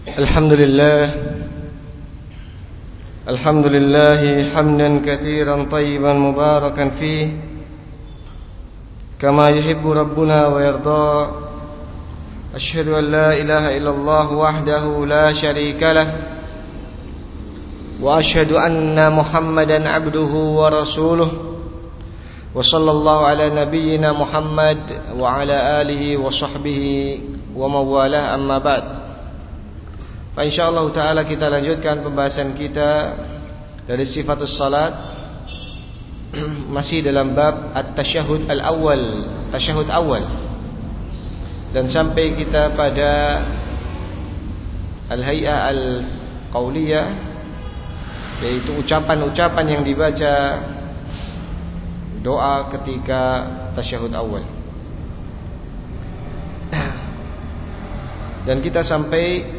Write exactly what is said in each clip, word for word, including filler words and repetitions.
الحمد لله الحمد لله حمدا كثيرا طيبا مباركا فيه كما يحب ربنا ويرضى. أشهد أن لا إله إلا الله وحده لا شريك له وأشهد أن محمدا عبده ورسوله وصلى الله على نبينا محمد وعلى آله وصحبه ومن والاه أما بعد. Insyaallah taala kita lanjutkan pembahasan kita dari sifatus salat, masih dalam bab at-tasyahhud al-awwal, tasyahhud awal, dan sampai kita pada al-hay'ah al-qauliyah, yaitu ucapan-ucapan yang dibaca doa ketika tasyahhud awal. Dan kita sampai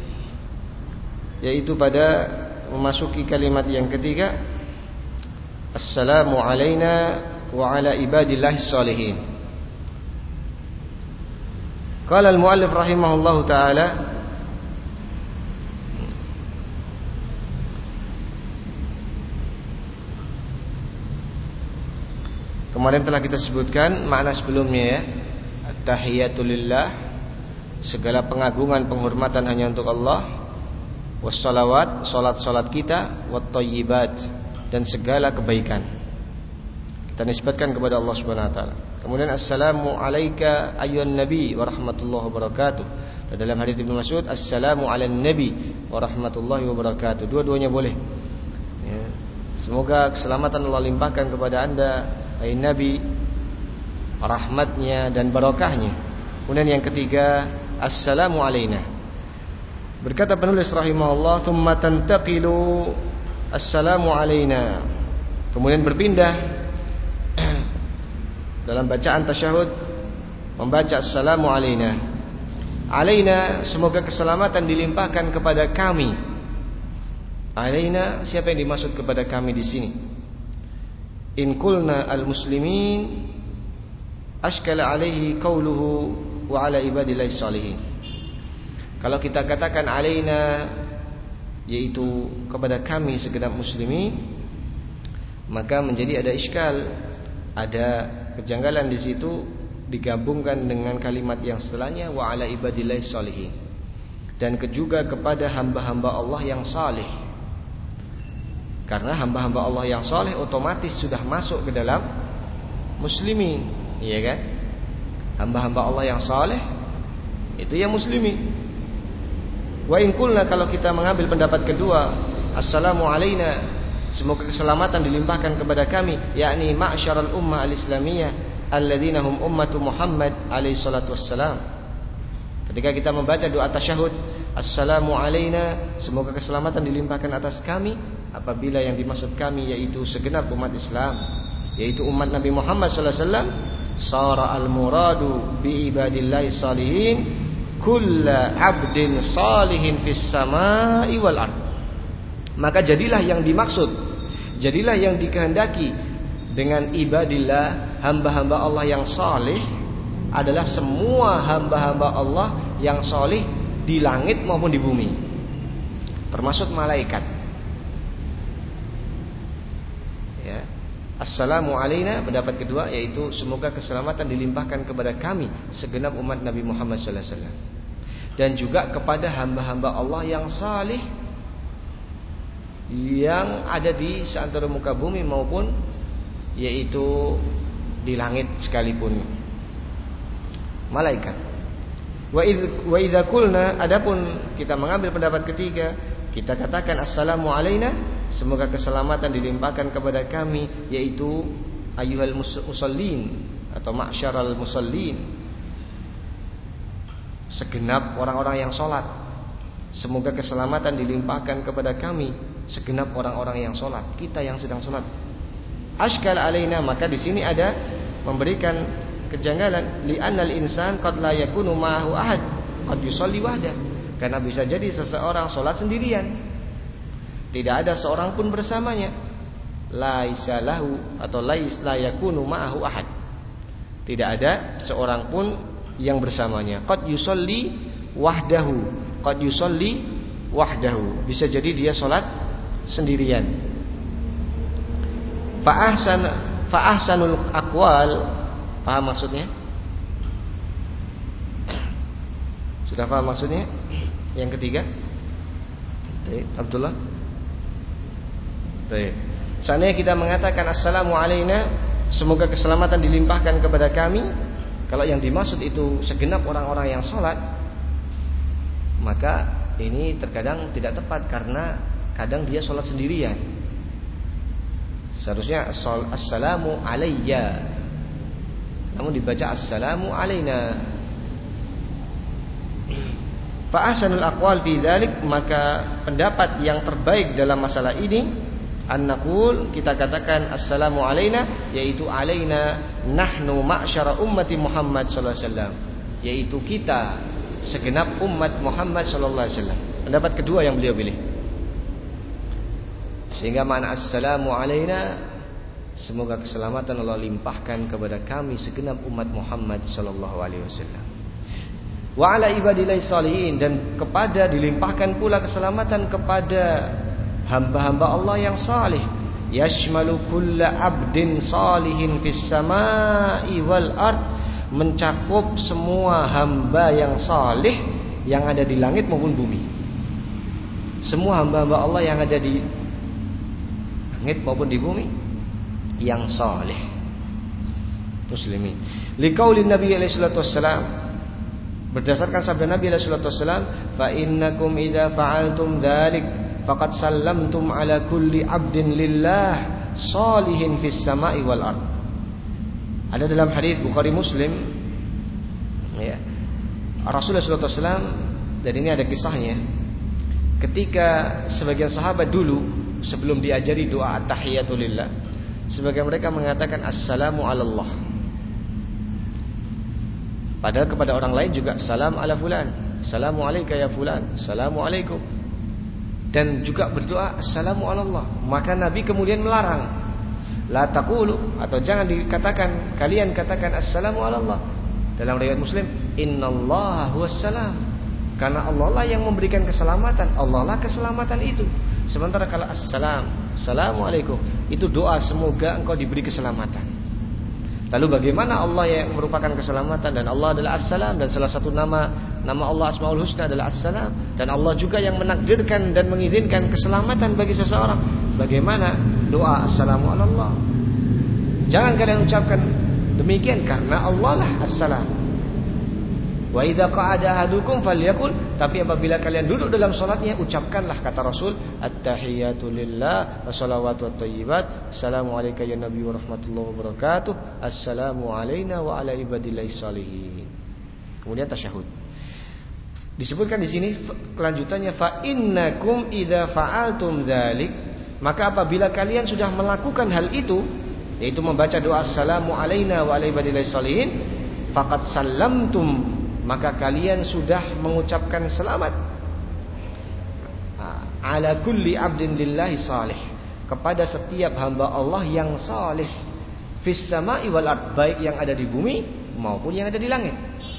yaitu pada memasuki kalimat yang ketiga, Assalamu alayna wa ala ibadillahi salihin. Qala al-muallif rahimahullahu ta'ala, kemarin telah kita sebutkan makna sebelumnya ya, at-tahiyatu lillah, segala pengagungan penghormatan hanya untuk Allah. Wassalawat, salat-salat kita, wattayyibat, dan segala kebaikan kita nisbatkan kepada Allah Subhanahu wa taala. Kemudian assalamu alayka ayyuhan nabi wa rahmatullahi wa barakatuh. Dan dalam hadis Ibnu Mas'ud, assalamu alan nabi wa rahmatullahi wa barakatuh. Dua-duanya boleh ya. Semoga keselamatan Allah limpahkan kepada anda, hai Nabi, rahmatnya dan barakahnya. Kemudian yang ketiga, assalamu alayna. Berkata penulis rahimahullah, thumma tantaqilu assalamu alayna. Kemudian berpindah dalam bacaan tasyahud membaca assalamu alayna. Alayna, semoga keselamatan dilimpahkan kepada kami. Alayna, siapa yang dimaksud kepada kami di sini? In qulna al-muslimin ashkala alaihi qawluhu wa ala ibadillahi salihin. Kalau kita katakan alaina, yaitu kepada kami segenap muslimin, maka menjadi ada iskal, ada kejanggalan di situ digabungkan dengan kalimat yang setelahnya wa ala ibadillahi salihin, dan juga kepada hamba-hamba Allah yang saleh. Karena hamba-hamba Allah yang saleh otomatis sudah masuk ke dalam muslimin, iya kan? Hamba-hamba Allah yang saleh itu yang muslimin. Wa in qulna, kalau kita mengambil pendapat kedua, assalamu alayna, semoga keselamatan dilimpahkan kepada kami, yakni ma'syaral ummah al-islamiyah alladzina hum ummatu Muhammad alaihi salatu wassalam. Ketika kita membaca doa tasyahud, assalamu alayna, semoga keselamatan dilimpahkan atas kami, apabila yang dimaksud kami yaitu segenap umat Islam, yaitu umat Nabi Muhammad sallallahu alaihi wasallam, sara al-muradu bi ibadillahi salihin kulla abdin salihin fis samai wal ard. Maka jadilah yang dimaksud, jadilah yang dikehendaki dengan ibadillah, hamba-hamba Allah yang saleh, adalah semua hamba-hamba Allah yang saleh di langit maupun di bumi, termasuk malaikat ya. Assalamu alayna, pendapat kedua, yaitu semoga keselamatan dilimpahkan kepada kami segenap umat Nabi Muhammad sallallahu alaihi wasallam, dan juga kepada hamba-hamba Allah yang saleh yang ada di seantero muka bumi maupun yaitu di langit sekalipun, malaikat. Wa idza qulna, adapun kita mengambil pendapat ketiga, kita katakan assalamu alayna, semoga keselamatan dilimpahkan kepada kami, yaitu ayyuhal musallin atau ma'syaral musallin, segenap orang-orang yang sholat. Semoga keselamatan dilimpahkan kepada kami, segenap orang-orang yang sholat, kita yang sedang sholat. Ashkal alaina, maka di sini ada memberikan kejanggalan, li'annal insan qad la yakunu ma'ahu ahad qad yusalli wahda, karena bisa jadi seseorang sholat sendirian, tidak ada seorang pun bersamanya. Laisa lahu atau lais la yakunu ma'ahu ahad, tidak ada seorang pun yang bersamanya. Qad yusalli wahdahu, qad yusalli wahdahu, bisa jadi dia salat sendirian. Fa ahsan fa ahsanul aqwal, paham maksudnya? Sudah paham maksudnya? Yang ketiga, Baik, Abdullah. Baik. Seandainya kita mengatakan assalamu alaina, semoga keselamatan dilimpahkan kepada kami, kalau yang dimaksud itu segenap orang-orang yang sholat, maka ini terkadang tidak tepat, karena kadang dia sholat sendirian. Seharusnya assalamu alayya, namun dibaca assalamu alaina. Fa ahsanul aqwal fi dzalik, maka pendapat yang terbaik dalam masalah ini an-naqul, kita katakan assalamu alaina, yaitu alaina nahnu ma'syara ummati Muhammad sallallahu alaihi wasallam, yaitu kita segenap umat Muhammad sallallahu alaihi wasallam. Pendapat kedua yang beliau pilih. Sehingga makna assalamu alaina, semoga keselamatan Allah limpahkan kepada kami segenap umat Muhammad sallallahu alaihi wasallam. Wa ala ibadillahi shalihin, dan kepada dilimpahkan pula keselamatan kepada hamba-hamba Allah yang salih. Yashmalu kulla abdin salihin fis samai wal ard, mencakup semua hamba yang salih yang ada di langit maupun bumi. Semua hamba-hamba Allah yang ada di langit maupun di bumi yang salih muslimin. Liqaulin Nabi alaihi salatu wassalam, berdasarkan sabda Nabi alaihi salatu wassalam, fa innakum idza fa'altum dzalik faqad sallamtum ala kulli abdin lillah salihin fis sama'i wal ard. Ada dalam hadis Bukhari Muslim, ya, Rasulullah sallallahu alaihi wasallam, dan ini ada kisahnya, ketika sebagian sahabat dulu sebelum diajari doa at-tahiyatu lillah, sebagian mereka mengatakan assalamu alallah, padahal kepada orang lain juga salam ala fulan, assalamu alayka ya fulan, assalamu alaikum, dan juga berdoa assalamu alallah. Maka Nabi kemudian melarang, la taqulu, atau jangan dikatakan, kalian katakan assalamu alallah. Dalam riwayat Muslim, innallaha huwas salam, karena Allah lah yang memberikan keselamatan, Allah lah keselamatan itu. Sementara kalau assalam, assalamualaikum, itu doa semoga engkau diberi keselamatan. Lalu bagaimana Allah yang merupakan keselamatan, dan Allah adalah As-Salam, dan salah satu nama nama Allah Asmaul Husna adalah As-Salam, dan Allah juga yang menakdirkan dan mengizinkan keselamatan bagi seseorang. Bagaimana doa Assalamu alallah? Jangan kalian ucapkan demikian, karena Allah lah As-Salam. Wa idza qa'ada ahadukum falyakul, tapi apabila kalian duduk dalam salatnya, ucapkanlah kata Rasul, at-tahiyatu lillah wa salawatu wat-thayyibat, assalamu alayka ya nabi wa rahmatullahi wa barakatuh, assalamu alayna wa ala ibadillahi shalihin. Kemudian tasyahud. Disebutkan di sini kelanjutannya, fa innakum idza fa'altum dzalik, maka apabila kalian sudah melakukan hal itu, yaitu membaca doa assalamu alayna wa ala ibadillahi shalihin, faqad sallamtum, maka kalian sudah mengucapkan selamat ala kulli abdin lillahi salih, kepada setiap hamba Allah yang salih, fis sama'i wal ard, baik yang ada di bumi maupun yang ada di langit.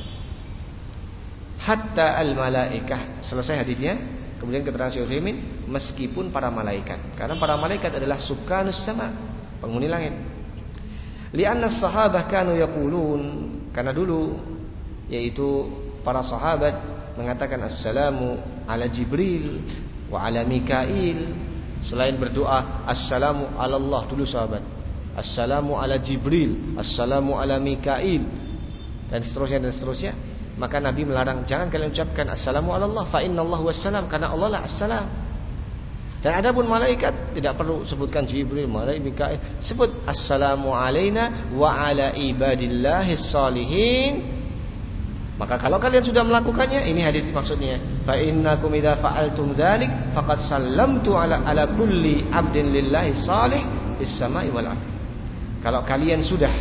Hatta al malaikah, selesai hadisnya. Kemudian keterangan Syekh Utsaimin, meskipun para malaikat, karena para malaikat adalah sukanus sama, penghuni langit. Li'anna as-sahabah kanu yaqulun, karena dulu yaitu para sahabat mengatakan assalamu ala Jibril wa ala Mikail. Selain berdoa assalamu ala Allah, dulu sahabat assalamu ala Jibril, assalamu ala Mikail, dan seterusnya dan seterusnya. Maka Nabi melarang, jangan kalian ucapkan assalamu ala Allah, fa innallahu wassalam, karena Allah lah assalam. Dan adapun malaikat tidak perlu sebutkan Jibril, malaikat, Mikail, sebut assalamu alaina wa ala ibadillahis shalihin. Maka kalau kalian sudah melakukannya, ini hadis maksudnya, fa innakum idza fa'altum dzalik faqad sallamtu ala ala kulli 'abdin lillahi salih fis sama'i wal ard. Kalau kalian sudah,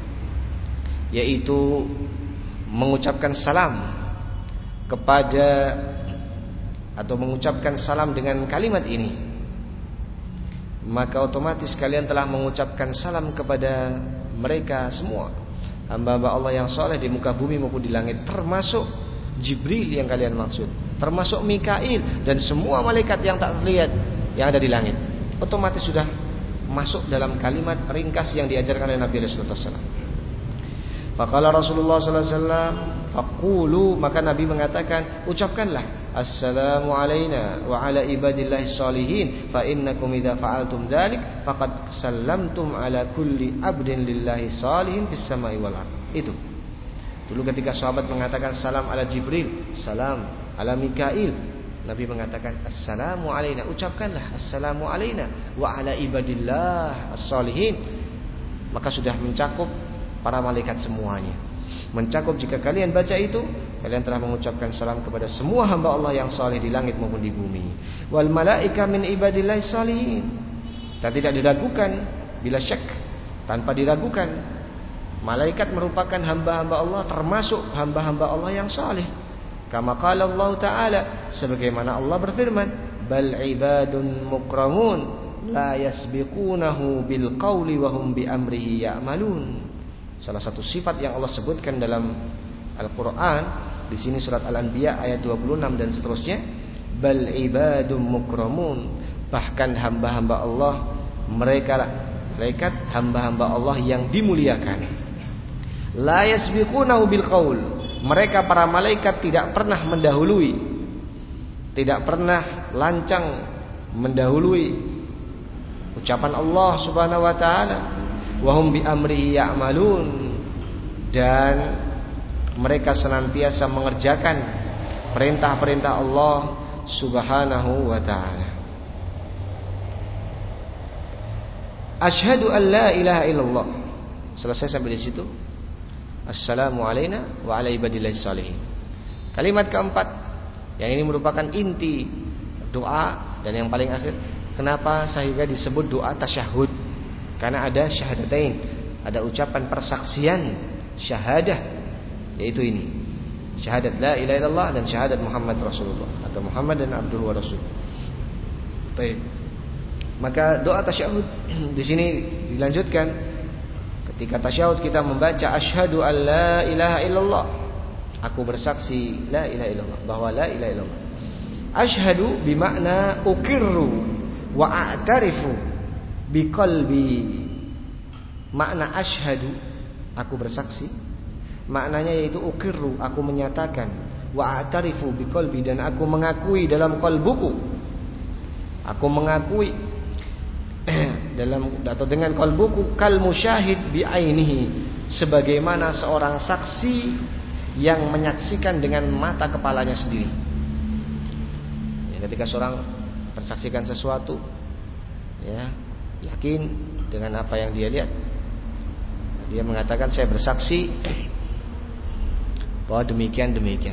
yaitu mengucapkan salam kepada, atau mengucapkan salam dengan kalimat ini, maka otomatis kalian telah mengucapkan salam kepada mereka semua, hamba-hamba Allah yang soleh di muka bumi maupun di langit, termasuk Jibril yang kalian maksud. termasuk Mikail dan semua malaikat yang tak terlihat yang ada di langit. Otomatis sudah masuk dalam kalimat ringkas yang diajarkan oleh Nabi sallallahu alaihi wasallam. Faqala Rasulullah sallallahu alaihi wasallam, faqulu, maka Nabi mengatakan, ucapkanlah assalamu alaina wa ala ibadillahi shalihin fa innakum idza fa'altum dzalik faqad sallamtum ala kulli abdin lillahi shalihin fis samai wal ardh. Itu. Dulu ketika sahabat mengatakan salam ala Jibril, salam ala Mikail, Nabi mengatakan assalamu alaina, ucapkanlah assalamu alaina wa ala ibadillah as-shalihin, maka sudah mencakup para malaikat semuanya. Mencakup jika kalian baca itu, kalian telah mengucapkan salam kepada semua hamba Allah yang saleh di langit maupun di bumi. Wal malaika min ibadillahi shalihin. Dan tidak diragukan, bila syak, tanpa diragukan, malaikat merupakan hamba-hamba Allah, termasuk hamba-hamba Allah yang saleh. Kama qala Allah Ta'ala, sebagaimana Allah berfirman, bal ibadun mukramun la yasbiqunahu bil qawli wa hum bi amrihi ya'malun. Salah satu sifat yang Allah sebutkan dalam Al-Quran, di sini surat Al-Anbiya ayat dua puluh enam dan seterusnya, bal ibadum mukramun, bahkan hamba-hamba Allah, mereka malaikat hamba-hamba Allah yang dimuliakan. La yasbiqunahu bil qaul, mereka para malaikat tidak pernah mendahului, tidak pernah lancang mendahului ucapan Allah Subhanahu wa taala. Wahum bi amrihi ya'malun, dan mereka senantiasa mengerjakan perintah-perintah Allah Subhanahu wa ta'ala. Asyhadu an la ilaha illallah. Selesai sampai di situ. Assalamu alaina wa ala ibadillahis shalihin. Kalimat keempat, yang ini merupakan inti doa dan yang paling akhir. Kenapa sehingga disebut doa tasyahud? Karena ada syahadatain, ada ucapan persaksian syahadah, yaitu ini, syahadat la ilaha illallah dan syahadat Muhammad Rasulullah, atau Muhammad dan Abdul wa Rasul. Baik. Maka doa tasyahud di sini dilanjutkan. Ketika tasyahud kita membaca asyhadu an la ilaha illallah, aku bersaksi la ilaha illallah, bahwa la ilaha illallah. Asyhadu bimakna ukirru wa a'tarifu biqalbi. Makna asyhadu, aku bersaksi, maknanya yaitu ukirru, aku menyatakan, wa a'tarifu biqalbi, dan aku mengakui dalam qalbuku, aku mengakui dalam atau dengan qalbuku, kal musyahid bi ainihi, sebagaimana seorang saksi yang menyaksikan dengan mata kepalanya sendiri. Ya, ketika seorang bersaksikan sesuatu, ya, yakin dengan apa yang dia lihat, dia mengatakan saya bersaksi bahwa demikian demikian.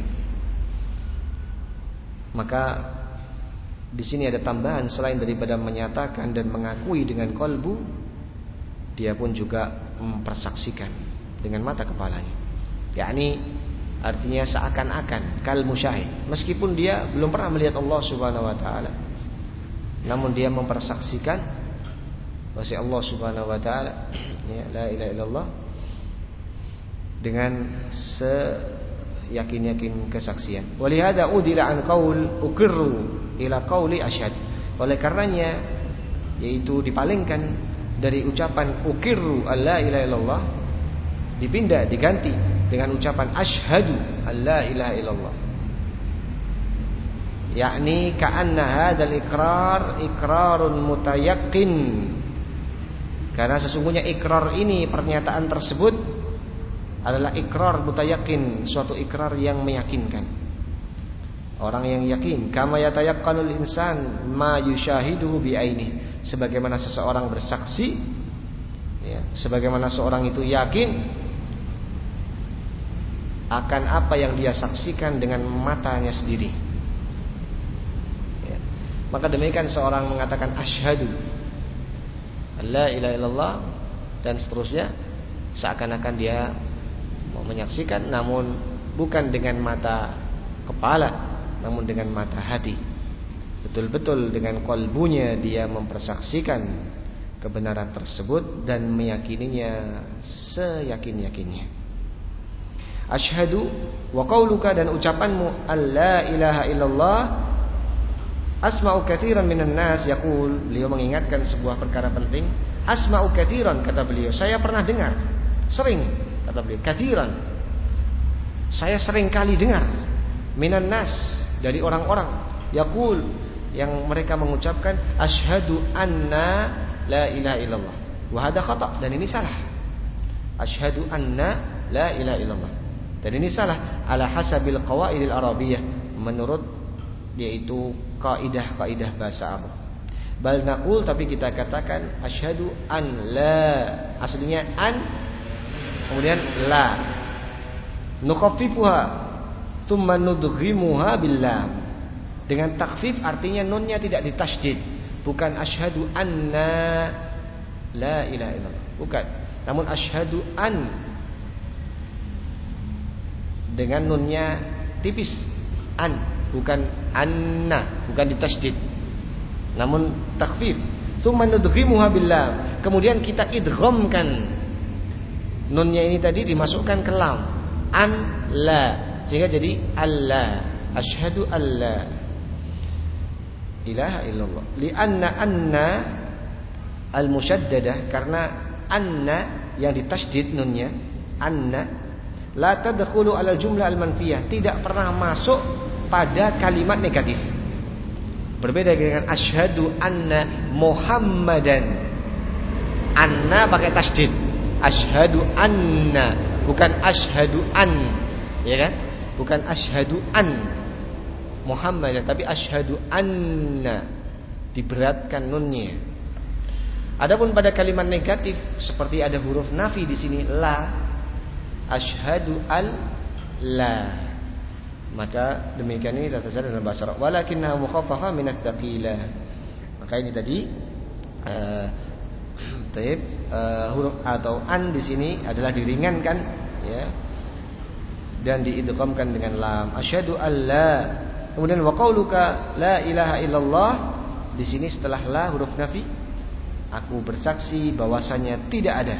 Maka di sini ada tambahan, selain daripada menyatakan dan mengakui dengan kolbu, dia pun juga mempersaksikan dengan mata kepalanya. Yakni artinya seakan-akan kal musyahid, meskipun dia belum pernah melihat Allah Subhanahu wa taala, namun dia mempersaksikan bahwa Allah Subhanahu wa taala, ya, la ilaha illallah, dengan seyakin-yakin kesaksian. Walihada udila an qaul uqirru ila qauli asyhad. Oleh karenanya, yaitu dipalingkan dari ucapan uqirru alla ilaha illallah, dipindah diganti dengan ucapan asyhadu alla ilaha illallah. Yakni ka'anna hadzal iqrar iqrarun mutayaqqin. Karena sesungguhnya ikrar ini, pernyataan tersebut adalah ikrar mutayakin, suatu ikrar yang meyakinkan. Orang yang yakin, kama yatayaqqanul insan ma yushahiduhu bi ainihi, sebagaimana seseorang bersaksi, ya, sebagaimana seorang itu yakin akan apa yang dia saksikan dengan matanya sendiri. Ya. Maka demikian seorang mengatakan asyhadu la ilaha illallah dan seterusnya, seakan-akan dia mau menyaksikan, namun bukan dengan mata kepala, namun dengan mata hati. Betul-betul dengan qalbunya dia mempersaksikan kebenaran tersebut dan meyakininya seyakin-yakinnya. Asyhadu wa qauluka, dan ucapanmu alla ilaha illallah. Asma'u katsiran minan nas yaqul, beliau mengingatkan sebuah perkara penting. Asma'u katsiran, kata beliau, saya pernah dengar, sering, kata beliau, katsiran, saya sering kali dengar, minan nas, dari orang-orang, yaqul, yang mereka mengucapkan asyhadu anna la ilaha illallah. Wa hadha khata', dan ini salah. Asyhadu anna la ilaha illallah, dan ini salah. Ala hasabil qawaidil arabiyyah, menurut yaitu kaidah-kaidah bahasa Arab. Bal naqul, tapi kita katakan asyhadu an la, aslinya an kemudian la, nukhaffifuha thumma nudghimuha bil lam. Dengan takhfif artinya nunnya tidak ditasydid, bukan asyhadu anna la ilaha illallah, bukan, namun asyhadu an dengan nunnya tipis, an, bukan anna, bukan ditasydid, namun takhfif. Tsumma nudghimuha bil lam, kemudian kita idghamkan nunnya ini tadi, dimasukkan ke lam, an la, sehingga jadi alla, asyhadu alla ilaha illallah. Lianna anna al-musyaddadah, karena anna yang ditasydid nunnya, anna la tadkhulu ala jumlah al-manfiyah, tidak pernah masuk pada kalimat negatif. Berbeda dengan asyhadu anna Muhammadan, anna pakai tasydid, asyhadu anna, bukan asyhadu an, ya kan? Bukan asyhadu an Muhammadan, tapi asyhadu anna, diberatkan nunnya. Adapun pada kalimat negatif seperti ada huruf nafi di sini, la, asyhadu al la, maka demikian ini terjadi dalam bahasa Arab. Walakinna mukhaffafa min ats-tsaqila. Maka ini tadi uh, taib uh, huruf atau an di sini adalah diringankan, ya, dan diidghamkan dengan lam. Asyhadu alla. Kemudian wa qauluka la ilaha illallah, di sini setelah la huruf nafi, aku bersaksi bahwasanya tidak ada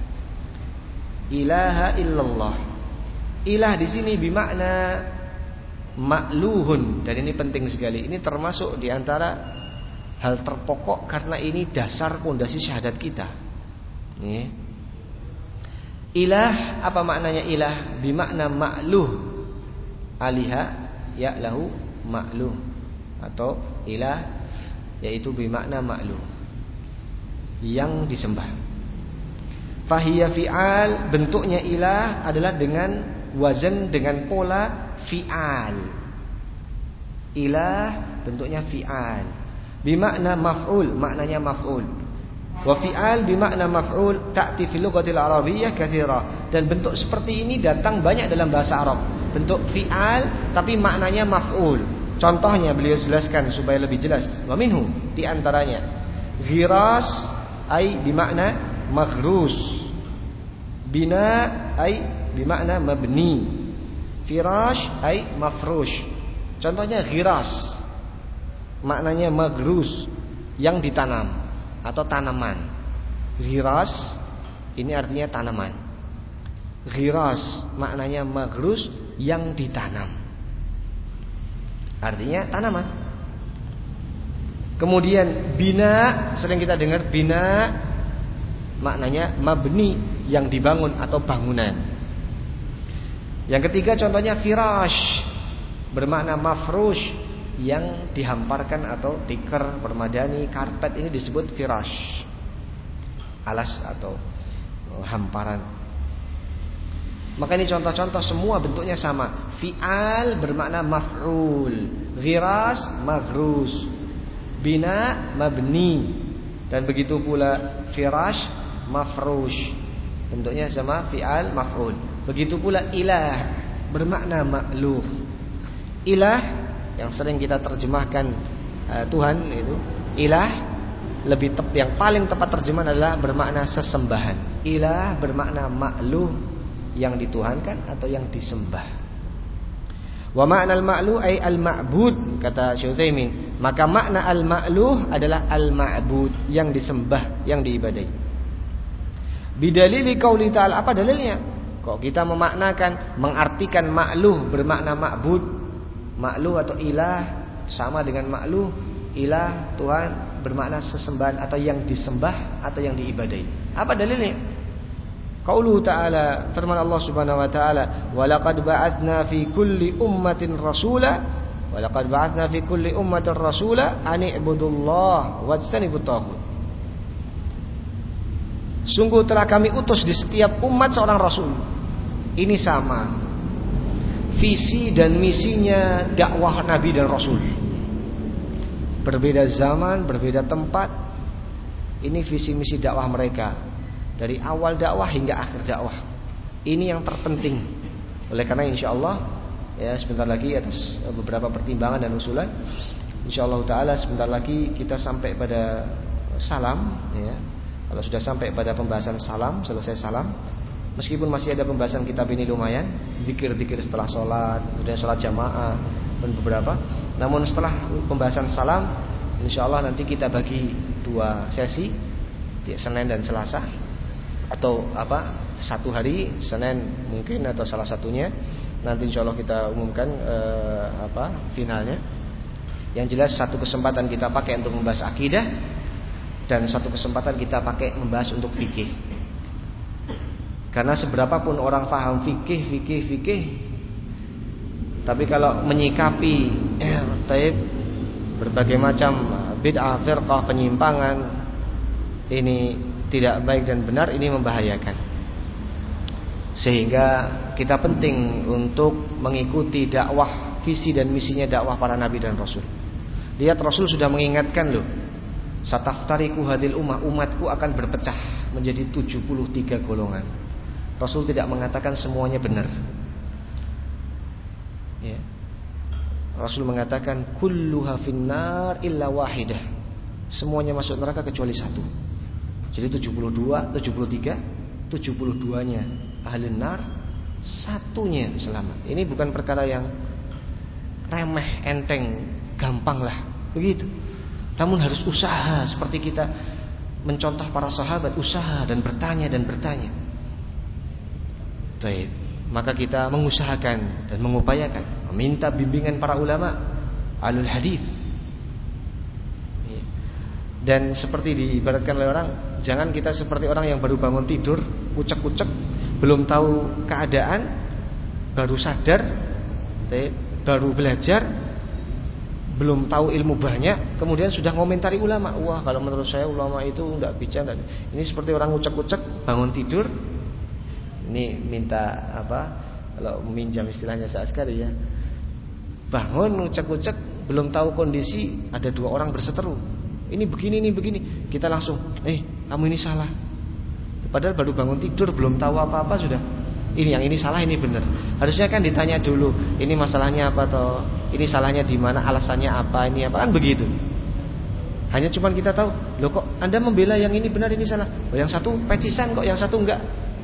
ilaha illallah. Ilah di sini bermakna ma'luhun, dan ini penting sekali. Ini termasuk di antara hal terpokok, karena ini dasar pondasi syahadat kita. Nih. Ilah, apa maknanya ilah? Bermakna ma'luh. Aliha ya lahu ma'luh, atau ilah yaitu bermakna ma'luh, yang disembah. Fahiya fi'al, bentuknya ilah adalah dengan wazan, dengan pola fi'al. Ilah bentuknya fi'al, bimakna maf'ul, maknanya maf'ul. Wa fi'al bimakna maf'ul ta'ti fil lughatil arabiyyah katsira, dan bentuk seperti ini datang banyak dalam bahasa Arab. Bentuk fi'al tapi maknanya maf'ul. Contohnya beliau jelaskan supaya lebih jelas. Wa minhu, di antaranya ghiras ai bimakna maghrus, bina ai bimakna mabni, firash ai mafrush. Contohnya ghiras, maknanya maghrus, yang ditanam atau tanaman. Ghiras ini artinya tanaman. Ghiras maknanya maghrus, yang ditanam, artinya tanaman. Kemudian bina, sering kita dengar bina, maknanya mabni, yang dibangun atau bangunan. Yang ketiga contohnya firash, bermakna mafrush, yang dihamparkan atau tikar, permadani, karpet, ini disebut firash, alas atau hamparan. Maka ini contoh-contoh semua bentuknya sama. Fi'al bermakna maf'ul, ghiras maghrus, bina mabni, dan begitu pula firash mafrush, bentuknya sama, fi'al maf'ul. Begitu pula ilah bermakna ma'luh. Ilah yang sering kita terjemahkan uh, Tuhan itu, ilah lebih tep, yang paling tepat terjemahan adalah bermakna sesembahan. Ilah bermakna ma'luh, yang dituhankan atau yang disembah. Wa ma'na al-ma'luh ay al-ma'bud, kata Syekh Utsaimin. Maka makna al-ma'luh adalah al-ma'bud, yang disembah, yang diibadahi. Bidalili qauli ta'ala, apa dalilnya? Kok kita memaknakan, mengartikan ma'luh bermakna ma'bud, ma'luh atau ilah sama dengan ma'luh, ilah, Tuhan bermakna sesembahan atau yang disembah atau yang diibadahi. Apa dalilnya? Qauluhu ta'ala, firman Allah Subhanahu wa ta'ala, "Wa laqad ba'atsna fi kulli ummatin rasula, wa laqad ba'atsna fi kulli ummatin rasula an i'budullaha wajtanibut taghut." Sungguh telah kami utus di setiap umat seorang rasul. Ini sama visi dan misinya dakwah Nabi dan Rasul. Berbeda zaman, berbeda tempat. Ini visi misi dakwah mereka dari awal dakwah hingga akhir dakwah. Ini yang terpenting. Oleh karena insyaallah ya sebentar lagi atas beberapa pertimbangan dan usulan, insyaallah taala sebentar lagi kita sampai pada salam ya. Kalau sudah sampai pada pembahasan salam, selesai salam, meskipun masih ada pembahasan kitab ini lumayan, zikir-zikir setelah sholat, kemudian sholat jamaah dan beberapa. Namun setelah pembahasan salam, insyaallah nanti kita bagi dua sesi, Senin dan Selasa, atau apa satu hari Senin mungkin atau salah satunya. Nanti insyaallah kita umumkan eh, apa finalnya. Yang jelas satu kesempatan kita pakai untuk membahas akidah, dan satu kesempatan kita pakai membahas untuk fikih. Karena seberapapun orang paham fikih, fikih, fikih, tapi kalau menyikapi eh, taib berbagai macam bid'ah, firqah, penyimpangan, ini tidak baik dan benar, ini membahayakan. Sehingga kita penting untuk mengikuti dakwah, visi dan misinya dakwah para nabi dan rasul. Lihat Rasul sudah mengingatkan loh, sataftariku hadil ummah, umatku akan berpecah menjadi tujuh puluh tiga golongan. Rasul tidak mengatakan semuanya benar ya. Rasul mengatakan kulluha finnar illa wahidah, semuanya masuk neraka kecuali satu. Jadi tujuh puluh dua, tujuh puluh tiga, tujuh puluh dua-nya ahli nar, satunya selamat. Ini bukan perkara yang remeh, enteng, gampang lah begitu. Namun harus usaha, seperti kita mencontoh para sahabat, usaha dan bertanya dan bertanya. Baik, maka kita mengusahakan dan mengupayakan, meminta bimbingan para ulama alul hadis. Dan seperti diibaratkan oleh orang, jangan kita seperti orang yang baru bangun tidur, ucek-ucek, belum tahu keadaan, baru sadar, baru belajar, belum tahu ilmu banyak, kemudian sudah ngomentari ulama. Wah, kalau menurut saya ulama itu enggak bicara. Ini seperti orang ucek-ucek bangun tidur. Ini minta apa? Kalau meminjam istilahnya saat sekali ya. Bangun ucek-ucek, belum tahu kondisi, ada dua orang berseteru. Ini begini, ini begini. Kita langsung, "Eh, kamu ini salah." Padahal baru bangun tidur, belum tahu apa-apa sudah. Ini yang ini salah, ini benar. Harusnya kan ditanya dulu, ini masalahnya apa toh? Ini salahnya di mana? Alasannya apa? Ini apa? Kan begitu. Hanya cuman kita tahu, loh kok Anda membela yang ini benar, ini salah. Oh, yang satu pecisan kok, yang satu enggak.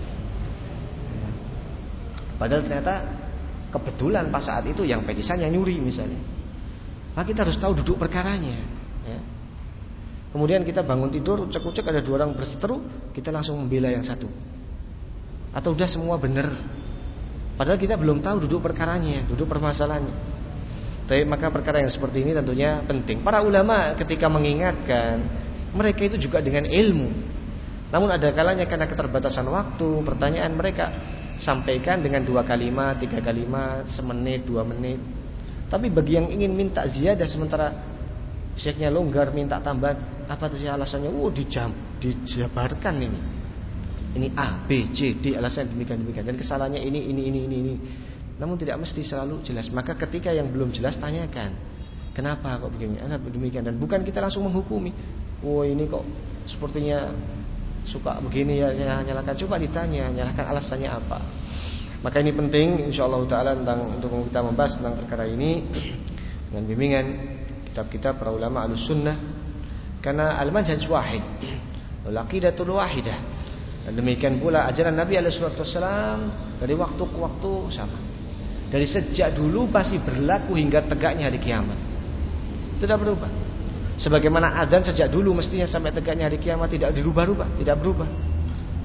Padahal ternyata kebetulan pas saat itu yang pecisan yang nyuri misalnya. Maka kita harus tahu duduk perkaranya. Ya. Kemudian kita bangun tidur, ucek-ucek ada dua orang berseteru, kita langsung membela yang satu. Atau udah semua benar, padahal kita belum tahu duduk perkaranya, duduk permasalahannya. Tapi maka perkara yang seperti ini tentunya penting. Para ulama ketika mengingatkan, mereka itu juga dengan ilmu. Namun ada kalanya karena keterbatasan waktu, pertanyaan mereka sampaikan dengan dua kalimat, tiga kalimat, semenit, dua menit. Tapi bagi yang ingin minta ziyadah sementara syekhnya longgar minta tambahan, apa tuh alasannya? Oh, dijam, dijabarkan ini. Ini A, B, C, D alasan demikian demikian dan kesalahannya ini ini ini ini ini. Namun tidak mesti selalu jelas. Maka ketika yang belum jelas tanyakan, kenapa kok begini? Ana demikian, dan bukan kita langsung menghukumi. Oh, ini kok sepertinya suka begini ya, ya nyalakan. Coba ditanya, nyalakan alasannya apa. Maka ini penting insyaallah taala tentang untuk kita membahas tentang perkara ini dengan bimbingan kitab-kitab para ulama Ahlussunnah, karena al-manhaj wahid, al-aqidatul wahidah. Dan demikian pula ajaran Nabi alaihi wasallam dari waktu ke waktu sama. Dari sejak dulu masih berlaku hingga tegaknya hari kiamat. Tidak berubah. Sebagaimana azan sejak dulu mestinya sampai tegaknya hari kiamat tidak dirubah-rubah, tidak berubah.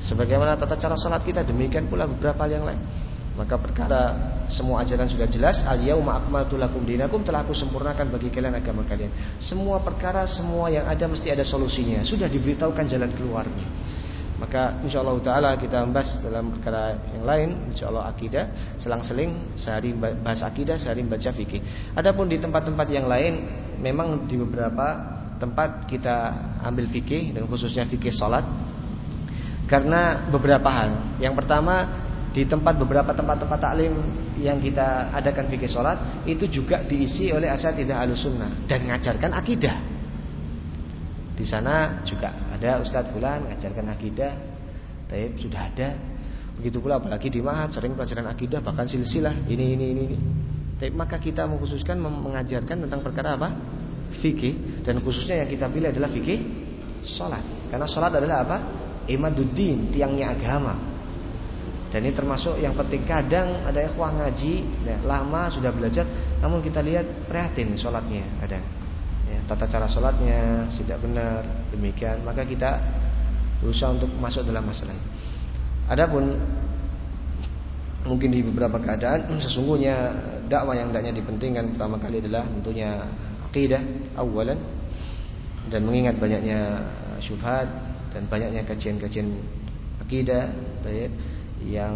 Sebagaimana tata cara salat kita, demikian pula beberapa hal yang lain. Maka perkara semua ajaran sudah jelas, al-yauma akmaltu lakum dinakum, telah aku sempurnakan bagi kalian agama kalian. Semua perkara, semua yang ada mesti ada solusinya, sudah diberitahukan jalan keluarnya. Maka insyaallah taala kita membahas dalam perkara yang lain, insyaallah akidah, selang-seling sehari bahas akidah, sehari baca fikih. Adapun di tempat-tempat yang lain, memang di beberapa tempat kita ambil fikih, dan khususnya fikih salat, karena beberapa hal. Yang pertama, di tempat beberapa tempat-tempat taklim yang kita adakan fikih salat, itu juga diisi oleh asatidzah Ahlussunnah dan mengajarkan akidah. Di sana juga ada Ustadz Fulan mengajarkan akidah, taib sudah ada. Begitu pula apalagi di Ma'had sering pelajaran akidah, bahkan silsilah ini ini ini. Taib, maka kita mengkhususkan mengajarkan tentang perkara apa? Fikih, dan khususnya yang kita pilih adalah fikih salat. Karena salat adalah apa? Imaduddin, tiangnya agama. Dan ini termasuk yang penting. Kadang ada ikhwah ngaji, ya, lama sudah belajar, namun kita lihat prihatin sholatnya kadang, ya, tata cara sholatnya tidak benar, demikian. Maka kita berusaha untuk masuk dalam masalah ini. Adapun mungkin di beberapa keadaan, sesungguhnya dakwah yang hendaknya dipentingkan pertama kali adalah tentunya akidah awalan, dan mengingat banyaknya syubhat dan banyaknya kajian-kajian akidah yang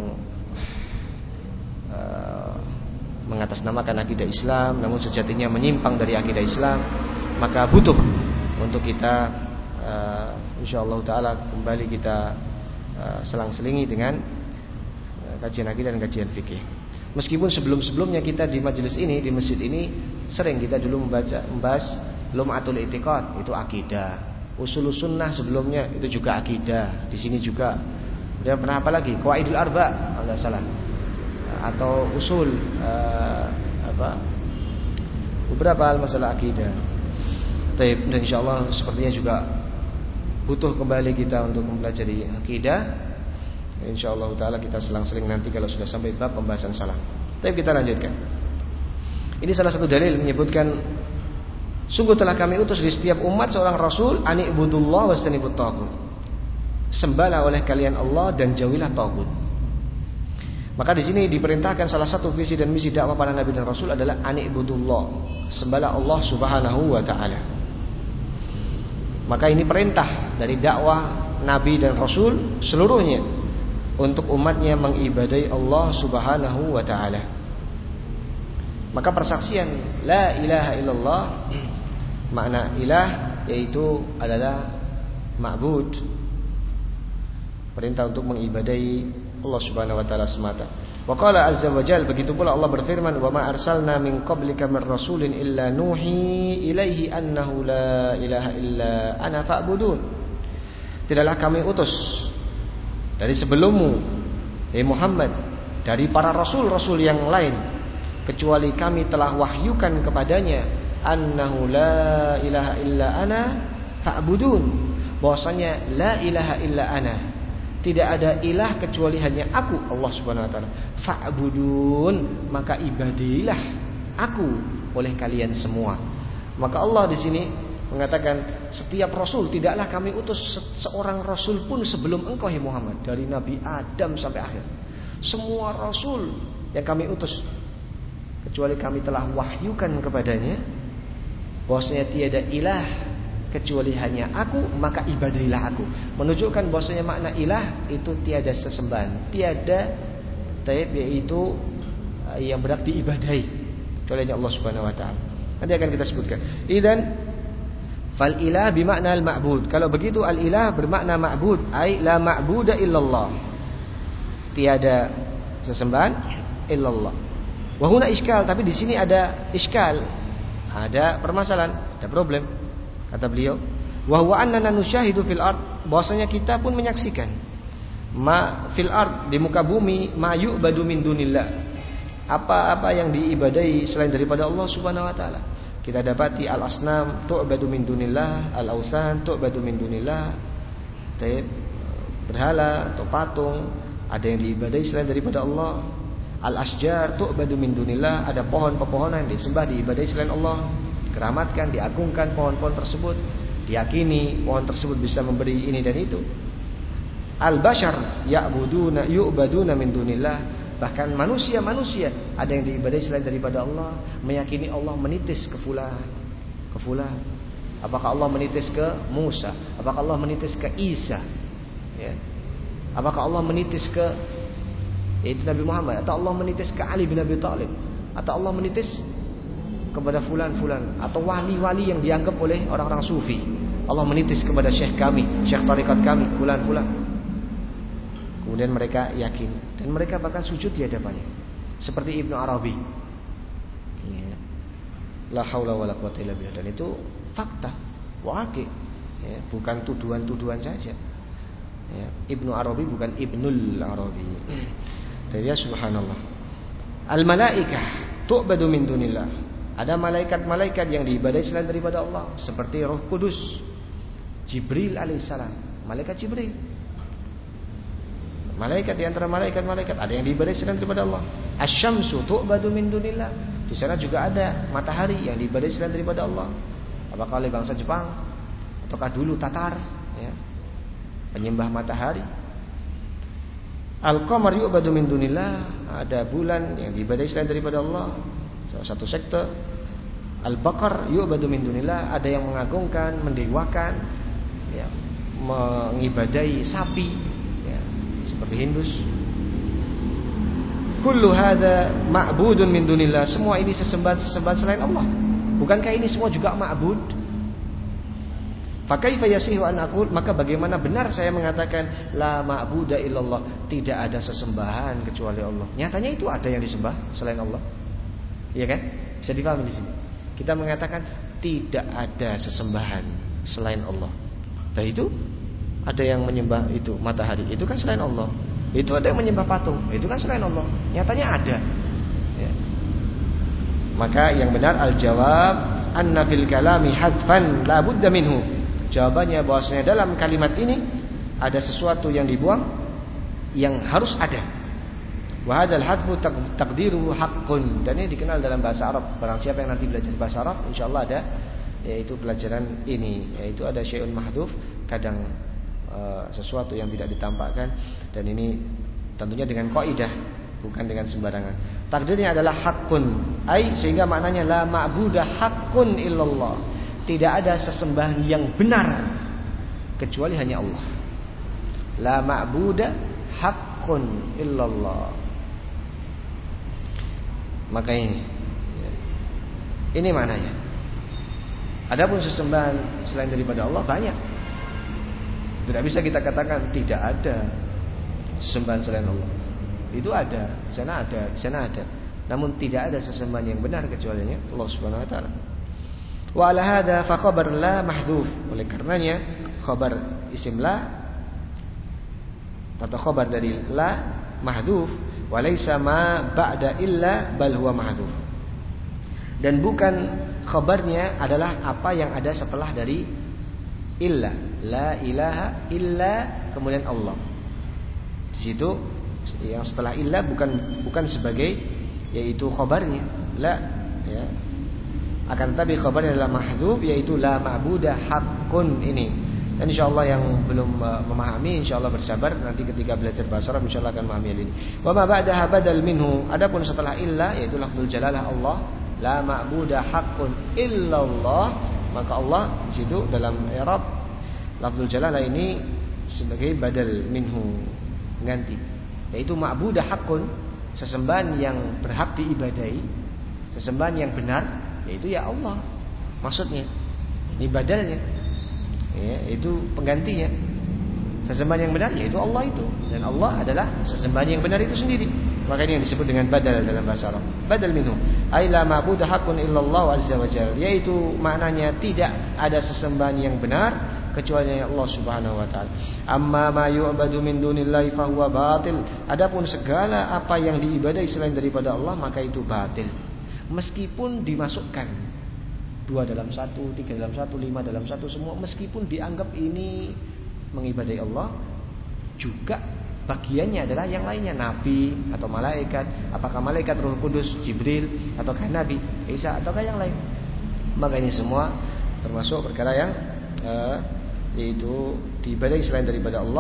uh, mengatasnamakan akidah Islam namun sejatinya menyimpang dari akidah Islam, maka butuh untuk kita uh, insyaallah taala kembali kita uh, selang-selingi dengan uh, kajian akidah dan kajian fikih. Meskipun sebelum-sebelumnya kita di majelis ini, di masjid ini sering kita dulu membaca membahas Lum'atul I'tiqad, itu akidah. Ushulus Sunnah sebelumnya itu juga akidah. Di sini juga. Kemudian pernah apa lagi? Qawaidul Arba, kalau tidak salah, atau usul uh, apa? Beberapa hal masalah akidah. Taib, dan insyaallah sepertinya juga butuh kembali kita untuk mempelajari akidah. Insyaallah taala kita selang-seling nanti kalau sudah sampai bab pembahasan salam. Taib, kita lanjutkan. Ini salah satu dalil menyebutkan sungguh telah kami utus di setiap umat seorang rasul, ani'budullah wastanibut taghut. Sembahlah oleh kalian Allah dan jauhilah taghut. Maka di sini diperintahkan salah satu visi dan misi dakwah para nabi dan rasul adalah ani'budullah, sembahlah Allah Subhanahu wa taala. Maka ini perintah dari dakwah nabi dan rasul seluruhnya untuk umatnya mengibadai Allah Subhanahu wa taala. Maka persaksian la ilaha illallah, makna ilah yaitu adalah ma'bud, perintah untuk mengibadai Allah Subhanahu wa taala semata. Wa qala azza wa jalla, begitu pula Allah berfirman, wa ma arsalna min qablika min rasulin illa nuhi ilaihi annahu la ilaha illa ana fa'budun. Tidaklah kami utus dari sebelummu, hai Muhammad, dari para rasul-rasul yang lain, kecuali kami telah wahyukan kepadanya annahu la ilaha illa ana fa'budun, bahwasanya la ilaha illa ana, tidak ada ilah kecuali hanya aku, Allah Subhanahu wa taala. Fa'budun, maka ibadilah aku oleh kalian semua. Maka Allah di sini mengatakan setiap rasul, tidaklah kami utus seorang rasul pun sebelum engkau hai Muhammad, dari Nabi Adam sampai akhir. Semua rasul yang kami utus, kecuali kami telah wahyukan kepadanya bahwasanya tiada ilah kecuali hanya aku, maka ibadailah aku. Menunjukkan bahwasanya makna ilah itu tiada sesembahan, tiada taib, yaitu yang berhak diibadahi kecuali Allah Subhanahu wa taala. Nanti akan kita sebutkan. Idzan fal ilah bimakna al ma'bud. Kalau begitu al ilah bermakna ma'bud, ai la ma'buda illallah. Tiada sesembahan illallah. Wa huna iskal, tapi di sini ada iskal, ada permasalahan, ada problem. Kata beliau, wa huwa annana nusyahidu fil ard, bahwasanya kita pun menyaksikan ma fil ard, di muka bumi, ma yu'badu min dunillah, apa-apa yang diibadai selain daripada Allah Subhanahu wa taala. Kita dapati al-asnam tu'badu min dunillah, al-ausan tu'badu min dunillah, berhala atau patung ada yang diibadai selain daripada Allah. Al-asjar tu'badu min dunillah, ada pohon-pepohonan yang disembah diibadai selain Allah, keramatkan, diagungkan pohon-pohon tersebut, diyakini pohon tersebut bisa memberi ini dan itu. Al-bashar ya'buduna yu'baduna min dunillah. Bahkan manusia-manusia ada yang diibadai selain daripada Allah, meyakini Allah menitis ke fulan, ke fulan. Apakah Allah menitis ke Musa? Apakah Allah menitis ke Isa? Ya. Apakah Allah menitis ke yaitu Nabi Muhammad? Atau Allah menitis ke Ali bin Abi Thalib? Atau Allah menitis kepada fulan-fulan? Atau wali-wali yang dianggap oleh orang-orang sufi? Allah menitis kepada syekh kami, syekh tarikat kami, fulan-fulan. Kemudian mereka yakin dan mereka bahkan sujud di hadapannya. Seperti Ibnu Arabi. Ya. La haula wala quwata illa billah. Dan itu fakta, waqi', ya, bukan tuduhan-tuduhan saja. Ya. Ibnu Arabi bukan Ibnul Arabi. Jadi ya subhanallah. Al malaikah tu'badu min dunillah. Ada malaikat-malaikat yang diibadai selain daripada Allah, seperti Roh Kudus, Jibril alaihissalam, malaikat Jibril. Malaikat di antara malaikat-malaikat ada yang diibadai selain daripada Allah. Asy-syamsu tu'badu min dunillah. Di sana juga ada matahari yang diibadai selain daripada Allah. Apakah oleh bangsa Jepang ataukah dulu Tatar, ya, penyembah matahari. Al-qamar yu'badu min dunillah. Ada bulan yang diibadai selain daripada Allah. Salah satu sekte. Al-baqar yu'badu min dunillah. Ada yang mengagungkan, mendewakan, ya, mengibadai sapi, seperti Hindus. Kullu hadza ma'budun min dunillah. Semua ini sesembahan-sesembahan selain Allah. Bukankah ini semua juga ma'bud? Fa kaifa yasihu an aqul, maka bagaimana benar saya mengatakan la ma'buda illallah, tidak ada sesembahan kecuali Allah. Nyatanya itu ada yang disembah selain Allah. Iya kan? Bisa dipahami di sini. Kita mengatakan tidak ada sesembahan selain Allah. Nah itu ada yang menyembah itu matahari, itu kan selain Allah. Itu ada yang menyembah patung, itu kan selain Allah. Nyatanya ada. Ya. Maka yang benar al-jawab anna fil kalami hadfan la budda minhu. Jawabannya bahwasanya dalam kalimat ini ada sesuatu yang dibuang yang harus ada. Wa hadzal hadfu taqdiruhu haqqun. Dan ini dikenal dalam bahasa Arab. Barang siapa yang nanti belajar bahasa Arab, insyaallah ada yaitu pelajaran ini, yaitu ada syai'un mahdzuf, kadang sesuatu yang tidak ditampakkan, dan ini tentunya dengan kaidah, bukan dengan sembarangan. Takdirnya adalah hakun, ai sehingga maknanya la ma'budah hakun illallah. Tidak ada sesembahan yang benar kecuali hanya Allah. La ma'budah hakun illallah. Maka ini ini maknanya. Adapun sesembahan selain daripada Allah banyak. Tidak bisa kita katakan tidak ada sesembahan selain Allah. Itu ada, di sana ada, di sana ada. Namun tidak ada sesembahan yang benar kecuali Allah Subhanahu wa taala. Wa ala hadza fa khabar la mahdhuf. Oleh karenanya khabar isim la atau khabar dari la mahdhuf wa laisa ma ba'da illa bal huwa mahdhuf. Dan bukan khabarnya adalah apa yang ada setelah dari illa, la ilaha illa kemudian Allah. Di situ yang setelah illa bukan bukan sebagai yaitu khabarnya, la, ya. Akan tapi khabarnya adalah mahdzuf, yaitu la ma'budah haqqun ini. Dan insyaallah yang belum uh, memahami insyaallah bersabar, nanti ketika belajar bahasa Arab insyaallah akan memahami ini. Wa ma ba'daha badal minhu. Adapun setelah illa yaitu lafzul jalalah Allah, la ma'budah haqqun illallah. Maka Allah di situ dalam i'rab lafzul jalalah ini sebagai badal minhu, ganti, yaitu ma'budah haqqun, sesembahan yang berhak diibadahi, sesembahan yang benar, yaitu ya Allah. Maksudnya ini badalnya, ya, itu penggantinya. Sesembahan yang benar yaitu Allah itu, dan Allah adalah sesembahan yang benar itu sendiri. Maka ini yang disebut dengan badal dalam bahasa Arab. Badal minhu ay la ma'budu haqqun illallah azza wa jalla, yaitu maknanya tidak ada sesembahan yang benar kecuali Allah Subhanahu wa taala. Amma ma yu'badu min dunillahi fa huwa batil. Adapun segala apa yang diibadahi selain daripada Allah maka itu batil. Meskipun dimasukkan dua dalam satu, tiga dalam satu, lima dalam satu, semua meskipun dianggap ini mengibadahi Allah, juga bagiannya adalah yang lainnya, nabi atau malaikat. Apakah malaikat Roh Kudus, Jibril, ataukah Nabi Isa, ataukah yang lain. Maka ini semua termasuk perkara yang uh, yaitu diibadahi selain daripada Allah,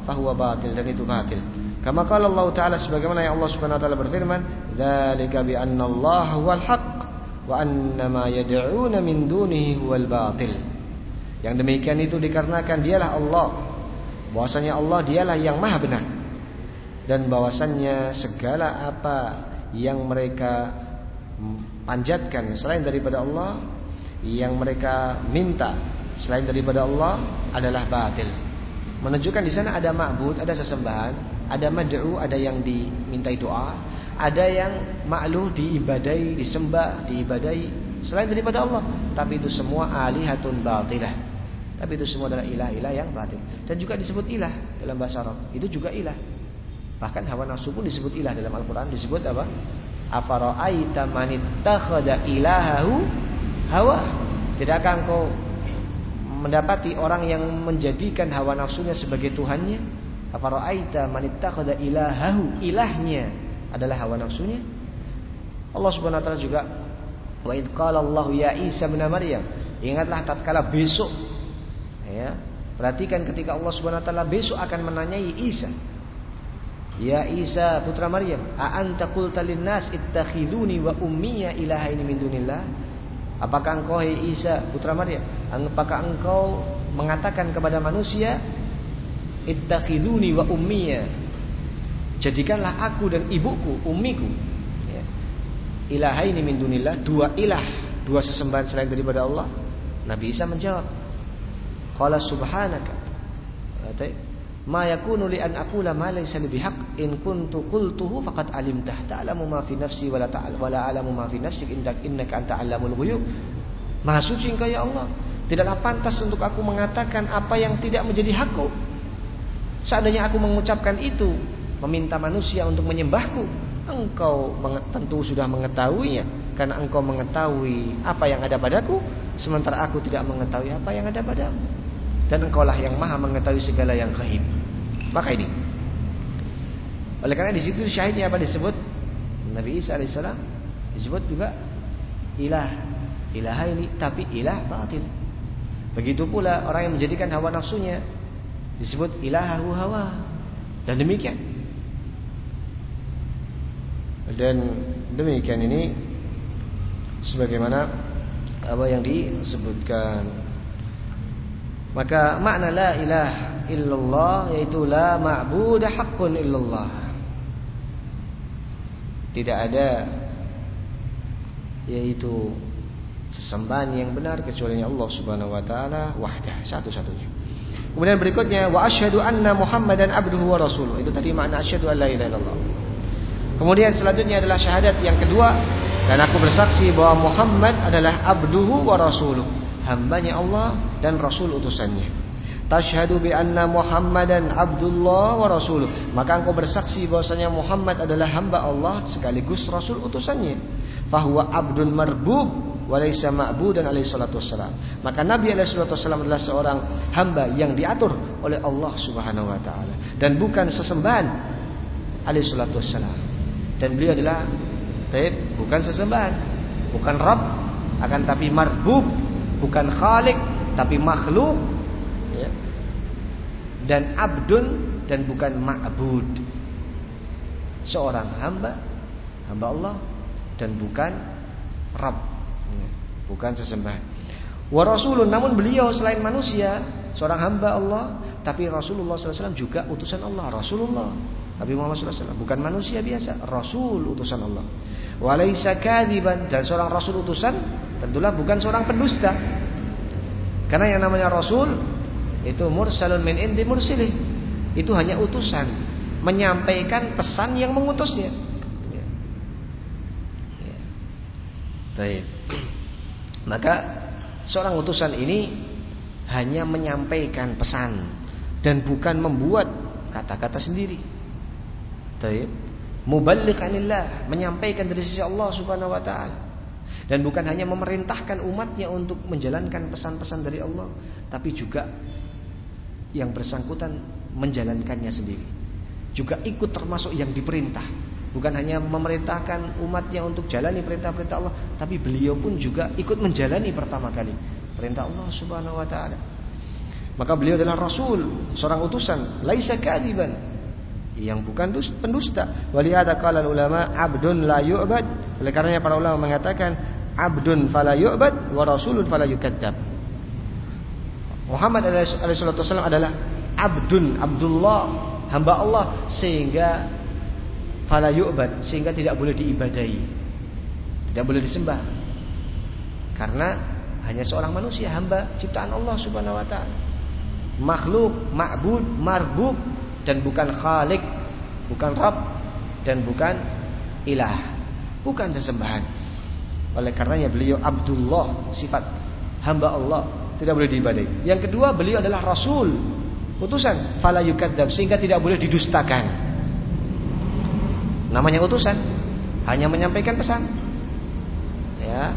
fahuwa batil, dan itu batil. Kama qala Allah Ta'ala, sebagaimana yang Allah Subhanahu wa taala berfirman, dzalika bi anna Allah huwal haqq wa anna ma yad'una min dunihi huwal batil. Yang demikian itu dikarenakan dialah Allah, bahwasanya Allah dialah yang maha benar, dan bahwasannya segala apa yang mereka panjatkan selain daripada Allah, yang mereka minta selain daripada Allah adalah batil. Menunjukkan di sana ada ma'bud, ada sesembahan, ada mad'u, ada yang dimintai doa, ada yang ma'luh, diibadai, disembah, diibadai selain daripada Allah. Tapi itu semua alihatun batilah. Tapi itu semua adalah ilah-ilah yang batil. Dan juga disebut ilah dalam bahasa Arab, itu juga ilah. Bahkan hawa nafsu pun disebut ilah dalam Al-Quran. Disebut apa? Afara'aita manittakhadha ilahahu hawa. Tidakkah engkau mendapati orang yang menjadikan hawa nafsunya sebagai tuhannya? Afara'aita manittakhadha ilahahu, ilahnya adalah hawa nafsunya. Allah Subhanahu wa taala juga, wa id qala Allah ya Isa bin Maryam, ingatlah tatkala besok, ya, perhatikan ketika Allah Subhanahu wa taala besok akan menanyai Isa, ya Isa putra Maryam, a anta qulta linnas ittakhizuni wa ummiya ilahaini min dunillah. Apakah engkau, hai Isa putra Maryam, apakah engkau mengatakan kepada manusia, ittakhizuni wa ummiya, jadikanlah aku dan ibuku, ummiku, ya, ilahaini min dunillah, dua ilah, dua sesembahan selain daripada Allah. Nabi Isa menjawab, qala subhanaka ma yakunu li an aqula ma laysa li bihaq in kuntu qultuhu faqad alimtah ta'lamu ma fi nafsi wa la ta'al wa la a'lamu ma fi nafsik innaka anta 'allamul ghuyub. Maha suci Engkau ya Allah, tidaklah pantas untuk aku mengatakan apa yang tidak menjadi hakku. Seandainya aku mengucapkan itu, meminta manusia untuk menyembahku, Engkau tentu sudah mengetahuinya, karena Engkau mengetahui apa yang ada padaku, sementara aku tidak mengetahui apa yang ada padamu. Dan Engkaulah yang maha mengetahui segala yang gaib. Maka ini, oleh karena di situ syahidnya apa disebut? Nabi Isa alaihissalam disebut juga ilah, ilah ini, tapi ilah batil. Begitu pula orang yang menjadikan hawa nafsunya disebut ilahahu hawa, dan demikian. Dan demikian ini sebagaimana apa yang disebutkan. Maka makna la ilaha illallah yaitu la ma'budu haqqun illallah. Tidak ada yaitu sesembahan yang benar kecuali Allah Subhanahu wa taala wahdah, satu-satunya. Kemudian berikutnya wa asyhadu anna Muhammadan abduhu wa rasuluh. Itu tadi makna asyhadu an la ilaha illallah. Kemudian selanjutnya adalah syahadat yang kedua, dan aku bersaksi bahwa Muhammad adalah abduhu wa rasuluh, hambanya Allah dan rasul utusannya. Tashhadu bi anna Muhammadan abdullah wa rasuluh, maka engkau bersaksi bahwasanya Muhammad adalah hamba Allah sekaligus rasul utusannya. Fahuwa abdun marbub wa laysa ma'budan alaihi salatu wassalam, maka Nabi alaihi salatu wassalam adalah seorang hamba yang diatur oleh Allah Subhanahu wa taala, dan bukan sesembahan alaihi salatu wassalam. Dan beliau adalah taib, bukan sesembahan, bukan Rabb, akan tapi marbub, bukan khalik tapi makhluk, ya. Dan abdun, dan bukan ma'bud, seorang hamba, hamba Allah, dan bukan Rabb, ya. Bukan sesembahan. Wa rasulun, namun beliau selain manusia, seorang hamba Allah, tapi Rasulullah sallallahu alaihi wasallam juga utusan Allah. Rasulullah Nabi Muhammad sallallahu alaihi wasallam bukan manusia biasa, Rasul utusan Allah. Wa laisa kadiban, dan seorang Rasul utusan tentulah bukan seorang pendusta. Karena yang namanya Rasul itu mursalun min indi mursilih, itu hanya utusan, menyampaikan pesan yang mengutusnya. Ya. Ya. Baik. Maka seorang utusan ini hanya menyampaikan pesan dan bukan membuat kata-kata sendiri. Baik. Muballigh anillah, menyampaikan dari sisi Allah Subhanahu wa taala. Dan bukan hanya memerintahkan umatnya untuk menjalankan pesan-pesan dari Allah, tapi juga yang bersangkutan menjalankannya sendiri, juga ikut termasuk yang diperintah. Bukan hanya memerintahkan umatnya untuk jalani perintah-perintah Allah, tapi beliau pun juga ikut menjalani pertama kali perintah Allah Subhanahu wa taala. Maka beliau adalah rasul, seorang utusan, laisa kadiban, yang bukan pendusta. Walihada qala ulama abdun la yu'bad. Oleh karenanya para ulama mengatakan abdun fala yu'bad wa rasulun fala yukadzdzab. Muhammad alaihi salatu wasallam adalah abdun, Abdullah, hamba Allah, sehingga fala yu'bad, sehingga tidak boleh diibadahi, tidak boleh disembah. Karena hanya seorang manusia, hamba ciptaan Allah Subhanahu wa taala. Makhluk, ma'bud, marbub, dan bukan khalik, bukan Rabb, dan bukan ilah, bukan sesembahan. Oleh karenanya beliau Abdullah, sifat hamba Allah, tidak boleh diibadahi. Yang kedua, beliau adalah rasul, utusan, fala yukadzdzab, sehingga tidak boleh didustakan. Namanya utusan, hanya menyampaikan pesan. Ya.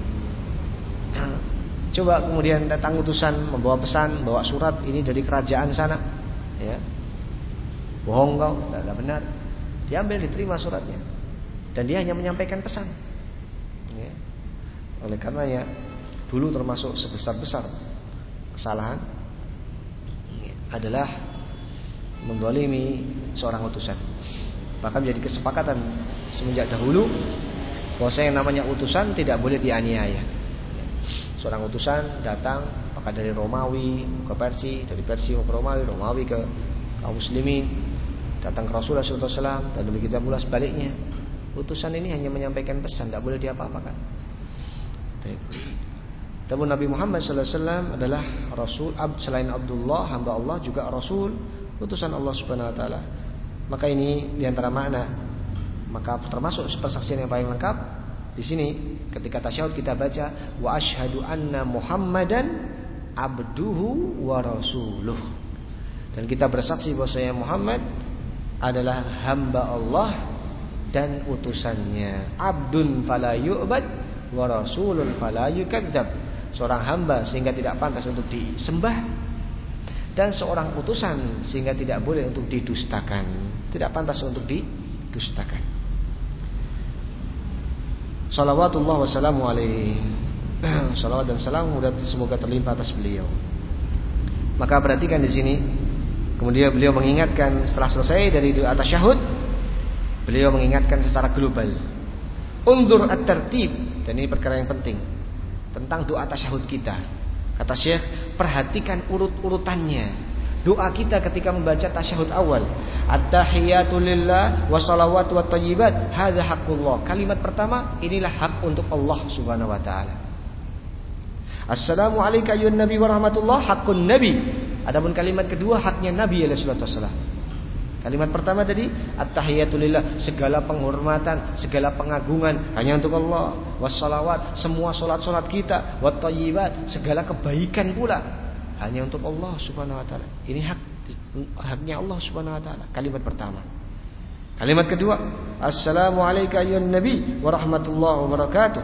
Coba kemudian datang utusan membawa pesan, bawa surat ini dari kerajaan sana, ya. Bohong kau, tidak benar. Diambil, diterima suratnya, dan dia hanya menyampaikan pesan. Ya. Oleh karenanya dulu termasuk sebesar-besar kesalahan ya, adalah menzalimi seorang utusan. Bahkan menjadi kesepakatan semenjak dahulu bahwa yang namanya utusan tidak boleh dianiaya. Seorang utusan datang apakah dari Romawi ke Persia, dari Persia ke Romawi, Romawi ke kaum muslimin, datang ke Rasulullah shallallahu alaihi wasallam, dan begitu pula sebaliknya. Utusan ini hanya menyampaikan pesan, tidak boleh diapa-apakan. Dan Nabi Muhammad shallallahu alaihi wasallam adalah Rasul, selain Abdullah, hamba Allah, juga Rasul, utusan Allah Subhanahu Wa Taala. Maka ini diantara makna, maka termasuk persaksian yang paling lengkap. Di sini ketika tasyahud kita baca wa asyhadu anna Muhammadan abduhu wa rasuluh, dan kita bersaksi bahwasanya Muhammad adalah hamba Allah dan utusannya. Abdun fala yu'bad wa rasulun fala yukadzdzab, seorang hamba sehingga tidak pantas untuk disembah, dan seorang utusan sehingga tidak boleh untuk didustakan, tidak pantas untuk didustakan. Salawatullah wassalamu alaihi. Salawat dan salam semoga terlimpah atas beliau. Maka perhatikan di sini, kemudian beliau mengingatkan setelah selesai dari doa tasyahud, beliau mengingatkan secara global. Unzur at-tartib, dan ini perkara yang penting tentang doa tasyahud kita. Kata Syekh, perhatikan urut-urutannya. Doa kita ketika membaca tasyahud awal, at-tahiyatu lillah wa salawatu wa thayyibat, hadza haqqullah. Kalimat pertama, inilah hak untuk Allah Subhanahu wa taala. Assalamu alayka ayyuhan nabi wa rahmatullah, haqqun nabi. Adapun kalimat kedua, haknya Nabi alaihi salatu wasallam. Kalimat pertama tadi, at-tahiyatu lillah, segala penghormatan, segala pengagungan hanya untuk Allah. Wassalawat, semua salat-salat kita, wa thayyibat, segala kebaikan pula hanya untuk Allah Subhanahu wa taala. Ini hak haknya Allah Subhanahu wa taala. Kalimat pertama. Kalimat kedua, assalamu alayka ayyuhan nabi wa rahmatullahi wa barakatuh.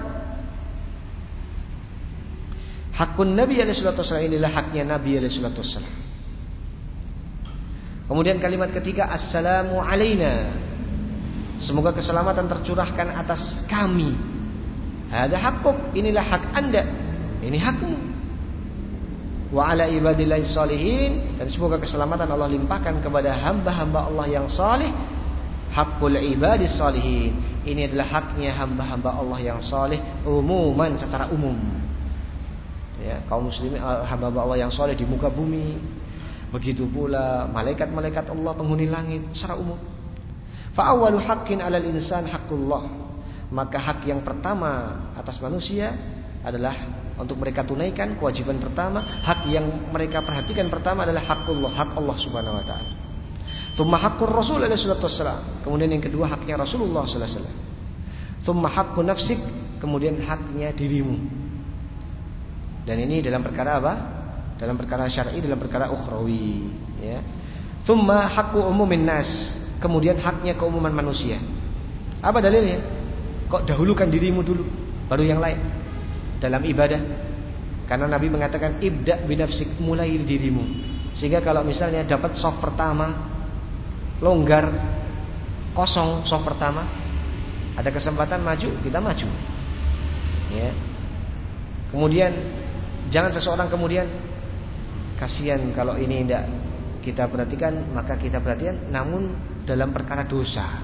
Hakun Nabi alaihi salatu wasallam, inilah haknya Nabi alaihi salatu wasallam. Kemudian kalimat ketiga, assalamu alaina, semoga keselamatan tercurahkan atas kami. Hadza haqquk, inilah hak Anda, ini hakmu. Wa ala ibadillahi sholihin, dan semoga keselamatan Allah limpahkan kepada hamba-hamba Allah yang saleh. Haqqul ibadis sholihin, ini adalah haknya hamba-hamba Allah yang saleh umuman, secara umum. Ya, kaum muslimin, hamba-hamba Allah yang saleh di muka bumi. Begitu pula malaikat-malaikat Allah penghuni langit secara umum. Fa awwalu haqqin 'alal insan haqqullah, maka hak yang pertama atas manusia adalah untuk mereka tunaikan kewajiban pertama, hak yang mereka perhatikan pertama adalah haqqullah, hak Allah Subhanahu wa taala. Tsumma haqqur Rasul alaihi salatu wassalam, kemudian yang kedua haknya Rasulullah sallallahu alaihi wasallam. Tsumma haqqun nafsik, kemudian haknya dirimu. Dan ini dalam perkara apa? Dalam perkara syar'i, dalam perkara ukhrawi, ya. Tsumma haqqu umumin nas, kemudian haknya keumuman manusia. Apa dalilnya? Kok dahulukan dirimu dulu baru yang lain dalam ibadah? Karena Nabi mengatakan ibda' binafsik, mulai dirimu. Sehingga kalau misalnya dapat shaf pertama longgar, kosong shaf pertama, ada kesempatan maju, kita maju, ya. Kemudian jangan seseorang kemudian kasihan kalau ini tidak kita perhatikan, maka kita perhatikan, namun dalam perkara dosa,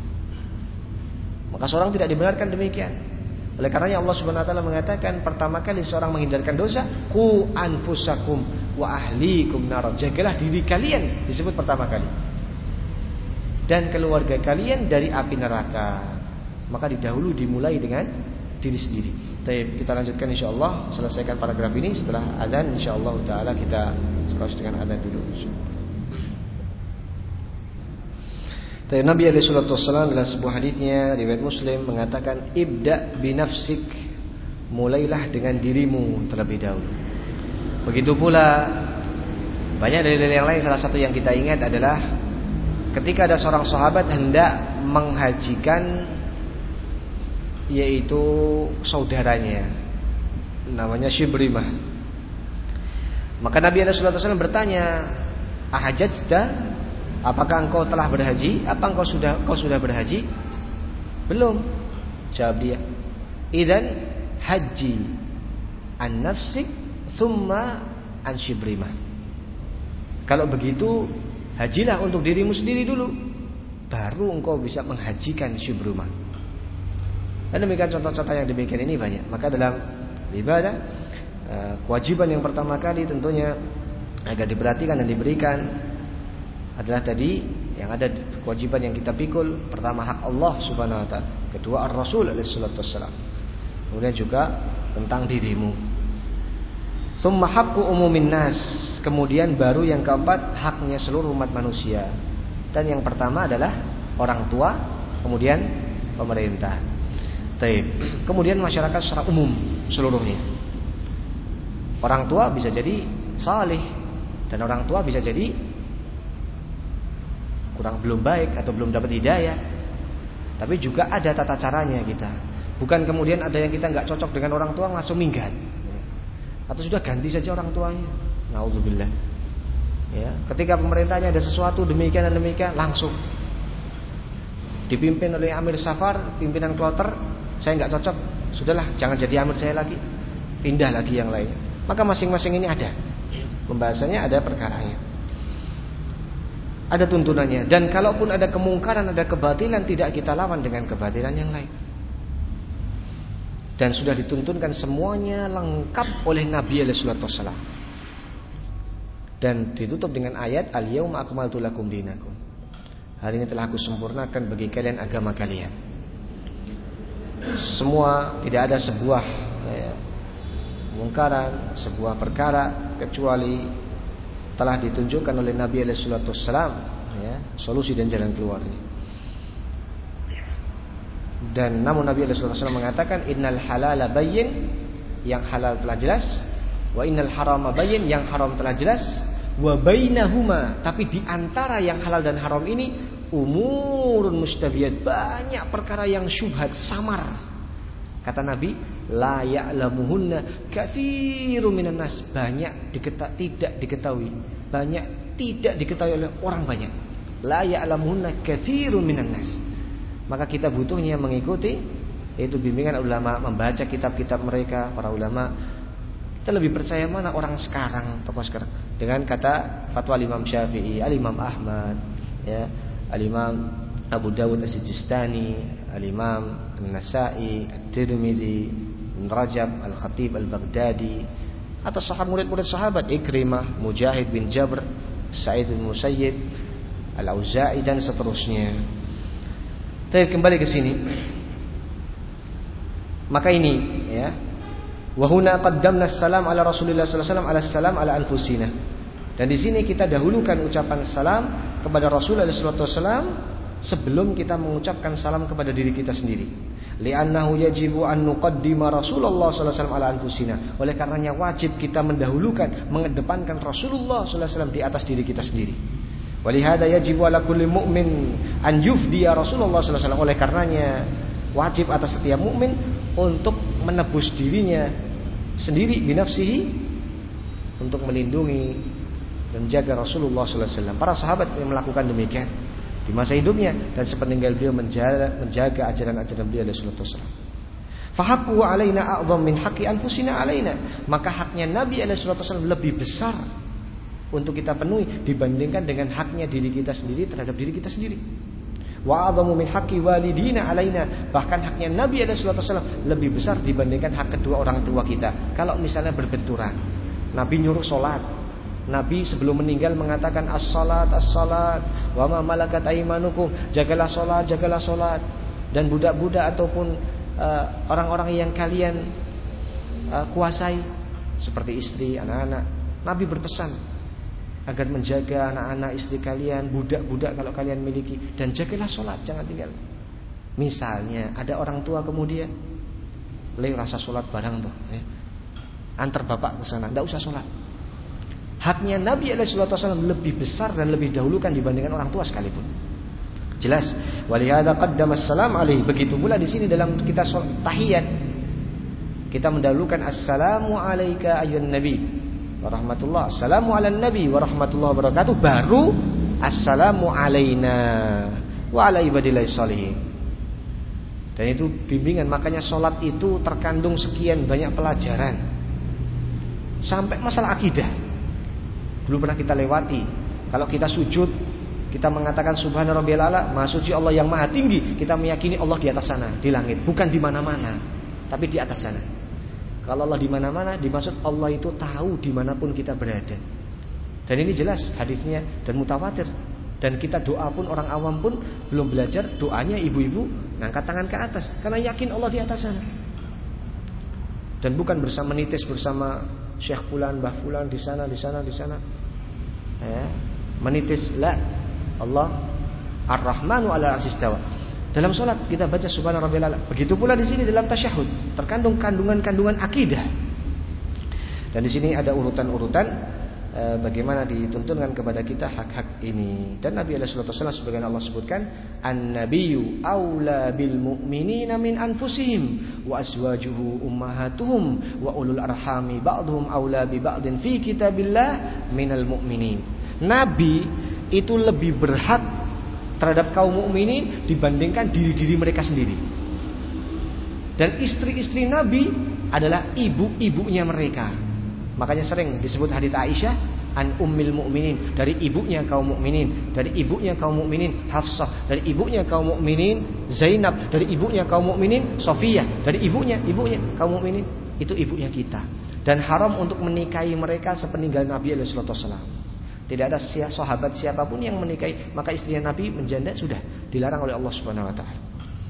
maka seorang tidak dibenarkan demikian. Oleh karenanya Allah Subhanahu wa taala mengatakan, pertama kali seorang menghindarkan dosa, qu anfusakum wa ahlikum nar. Jagalah diri kalian, disebut pertama kali, dan keluarga kalian dari api neraka. Maka didahulu dimulai dengan diri sendiri. Baik, kita lanjutkan insyaallah, selesaikan paragraf ini setelah azan insyaallah taala. Kita terus dengan azan dulu. Tapi Nabi alaihi salatu wassalam dalam sebuah hadisnya riwayat Muslim mengatakan, ibda binafsik, mulailah dengan dirimu terlebih dahulu. Begitu pula banyak dalil yang lain. Salah satu yang kita ingat adalah ketika ada seorang sahabat hendak menghajikan, yaitu saudaranya namanya Syibrimah. Maka Nabi alaihi salatu wassalam bertanya, ahajjta, apakah engkau telah berhaji? Apa engkau sudah kau sudah berhaji? Belum, jawab dia. Idzan haji an nafsik thumma an Syibrimah. Kalau begitu, hajilah untuk dirimu sendiri dulu, baru engkau bisa menghajikan Syibrimah. Dan demikian contoh-contoh yang demikian ini banyak. Maka dalam ibadah, kewajiban yang pertama kali tentunya agar diperhatikan dan diberikan adalah tadi yang ada kewajiban yang kita pikul. Pertama hak Allah Subhanahu wa taala, kedua Ar-Rasul alaihi salatu wassalam, kemudian juga tentang dirimu. Tsumma haqqu umumin nas, kemudian baru yang keempat haknya seluruh umat manusia. Dan yang pertama adalah orang tua, kemudian pemerintah. Taib. Kemudian masyarakat secara umum seluruhnya. Orang tua bisa jadi saleh, dan orang tua bisa jadi kurang belum baik atau belum dapat hidayah. Tapi juga ada tata caranya kita. Bukan kemudian ada yang kita nggak cocok dengan orang tua langsung minggat, atau sudah ganti saja orang tuanya. Nauzubillah. Ya, ketika pemerintahnya ada sesuatu demikian dan demikian, langsung dipimpin oleh Amir Safar, pimpinan kloter, saya nggak cocok, sudahlah jangan jadi amir saya lagi, pindah lagi yang lain. Maka masing-masing ini ada pembahasannya, ada perkaranya, ada tuntunannya. Dan kalaupun ada kemungkaran, ada kebatilan, tidak kita lawan dengan kebatilan yang lain. Dan sudah dituntunkan semuanya lengkap oleh Nabi alaihi salatu wassalam. Dan ditutup dengan ayat, al-yauma akmaltu lakum dinakum. Hari ini telah aku sempurnakan bagi kalian agama kalian. Semua, tidak ada sebuah ya, kemungkaran, sebuah perkara kecuali telah ditunjukkan oleh Nabi alaihi salatu wassalam ya, solusi dan jalan keluarnya. Dan namun Nabi alaihi salatu wassalam mengatakan, innal halala bayyin, yang halal telah jelas, wa innal harama bayyin, yang haram telah jelas, wa bainahuma, tapi di antara yang halal dan haram ini umurun mustabiyat, banyak perkara yang syubhat, samar. Kata Nabi, la ya'lamuhunna katsirun minan nas, banyak diketa- tidak diketahui, banyak tidak diketahui oleh orang banyak. La ya'lamuhunna katsirun minan nas. Maka kita butuhnya mengikuti, yaitu bimbingan ulama, membaca kitab-kitab mereka, para ulama. Kita lebih percaya mana orang sekarang, tokoh sekarang, dengan kata fatwa Imam Syafi'i, Al-Imam Ahmad, ya, Al-Imam Abu Dawud As-Sijistani, Al-Imam An-Nasa'i, At-Tirmidzi, Ibn Rajab, Al-Khatib Al-Baghdadi, atau sahabat, murid-murid sahabat Ikrimah, Mujahid bin Jabr, Sa'id bin Musayyib, Al-Auza'i, dan seterusnya. Tapi kembali ke sini. Maka ini ya, wa huna qaddamna as-salam ala Rasulillah sallallahu alaihi wasallam ala salam ala anfusina. Dan di sini kita dahulukan ucapan salam kepada Rasulullah sallallahu alaihi wasallam sebelum kita mengucapkan salam kepada diri kita sendiri. Li'annahu yajibu an nuqaddima Rasulullah sallallahu alaihi wasallam ala anfusina. Oleh karenanya wajib kita mendahulukan, mengedepankan Rasulullah sallallahu alaihi wasallam di atas diri kita sendiri. Walihada yajibu ala kulli mu'min an yufdiya Rasulullah sallallahu alaihi wasallam. Oleh karenanya wajib atas setiap mukmin untuk menebus dirinya sendiri binafsihi, untuk melindungi dan jaga Rasulullah sallallahu alaihi wasallam. Para sahabat yang melakukan demikian di masa hidupnya dan sepeninggal beliau menjaga, menjaga ajaran-ajaran beliau alaihi wasallam. Fahaqqu alaina a'dham min haqqi anfusina alaina. Maka haknya Nabi alaihi wasallam lebih besar untuk kita penuhi dibandingkan dengan haknya diri kita sendiri terhadap diri kita sendiri. Wa a'dhamu min haqqi walidina alaina, bahkan haknya Nabi alaihi wasallam lebih besar dibandingkan hak kedua orang tua kita. Kalau misalnya berbenturan, Nabi nyuruh sholat, Nabi sebelum meninggal mengatakan as-salat as-salat wa ma malakat aymanukum, jagalah sholat, jagalah sholat. Dan budak-budak ataupun uh, orang-orang yang kalian uh, kuasai seperti istri, anak-anak, Nabi berpesan agar menjaga anak-anak, istri kalian, budak-budak kalau kalian miliki, dan jagalah sholat, jangan tinggal. Misalnya ada orang tua kemudian le rasa sholat barang tuh, ya. Antar bapak ke sana, tidak usah sholat. Haknya Nabi alaihi wasallam lebih besar dan lebih dahulukan dibandingkan orang tua sekalipun. Jelas. Walihada qaddama assalam alaihi. Begitu pula di sini dalam kita sholat tahiyat, kita mendahulukan assalamu alayka ayyuhan nabi warahmatullah, assalamu ala nabi warahmatullahi wabarakatuh, baru assalamu alaina wa ala ibadillahi sholihin. Dan itu bimbingan, makanya sholat itu terkandung sekian banyak pelajaran, sampai masalah akidah. Dulu pernah kita lewati, kalau kita sujud kita mengatakan subhana rabbiyal a'la, maha suci Allah yang maha tinggi, kita meyakini Allah di atas sana, di langit, bukan di mana-mana, tapi di atas sana. Kalau Allah di mana-mana, dimaksud Allah itu tahu dimanapun kita berada. Dan ini jelas hadisnya dan mutawatir. Dan kita doa pun, orang awam pun belum belajar doanya ibu-ibu ngangkat tangan ke atas, karena yakin Allah di atas sana. Dan bukan bersama nitis bersama Syekh Fulan, Mbah Fulan di sana, di sana, di sana. Ya, menitis la. Allah Ar-Rahmanu 'ala arsy istawa. Dalam sholat kita baca subhana rabbiyal a'la. Begitu pula di sini dalam tasyahud terkandung kandungan-kandungan akidah. Dan di sini ada urutan-urutan e, bagaimana dituntunkan kepada kita hak-hak ini. Dan Nabi alaihi wasallam sebagaimana Allah sebutkan, an-nabiyyu aula bil mu'minina min anfusihim wa azwajuhu ummahatuhum wa ulul arhami ba'dhum aula bi ba'din fi kitabillah minal mu'minin. Nabi itu lebih berhak terhadap kaum mukminin dibandingkan diri-diri mereka sendiri. Dan istri-istri Nabi adalah ibu-ibunya mereka. Makanya sering disebut hadits Aisyah an ummil mukminin, dari ibunya kaum mukminin, dari ibunya kaum mukminin Hafsah, dari ibunya kaum mukminin Zainab, dari ibunya kaum mukminin Sofiyah, dari ibunya ibunya kaum mukminin, itu ibunya kita. Dan haram untuk menikahi mereka sepeninggal Nabi alaihi wasallam. Tidak ada sahabat siapapun yang menikahi, maka istrinya Nabi menjanda sudah dilarang oleh Allah Subhanahu wa taala.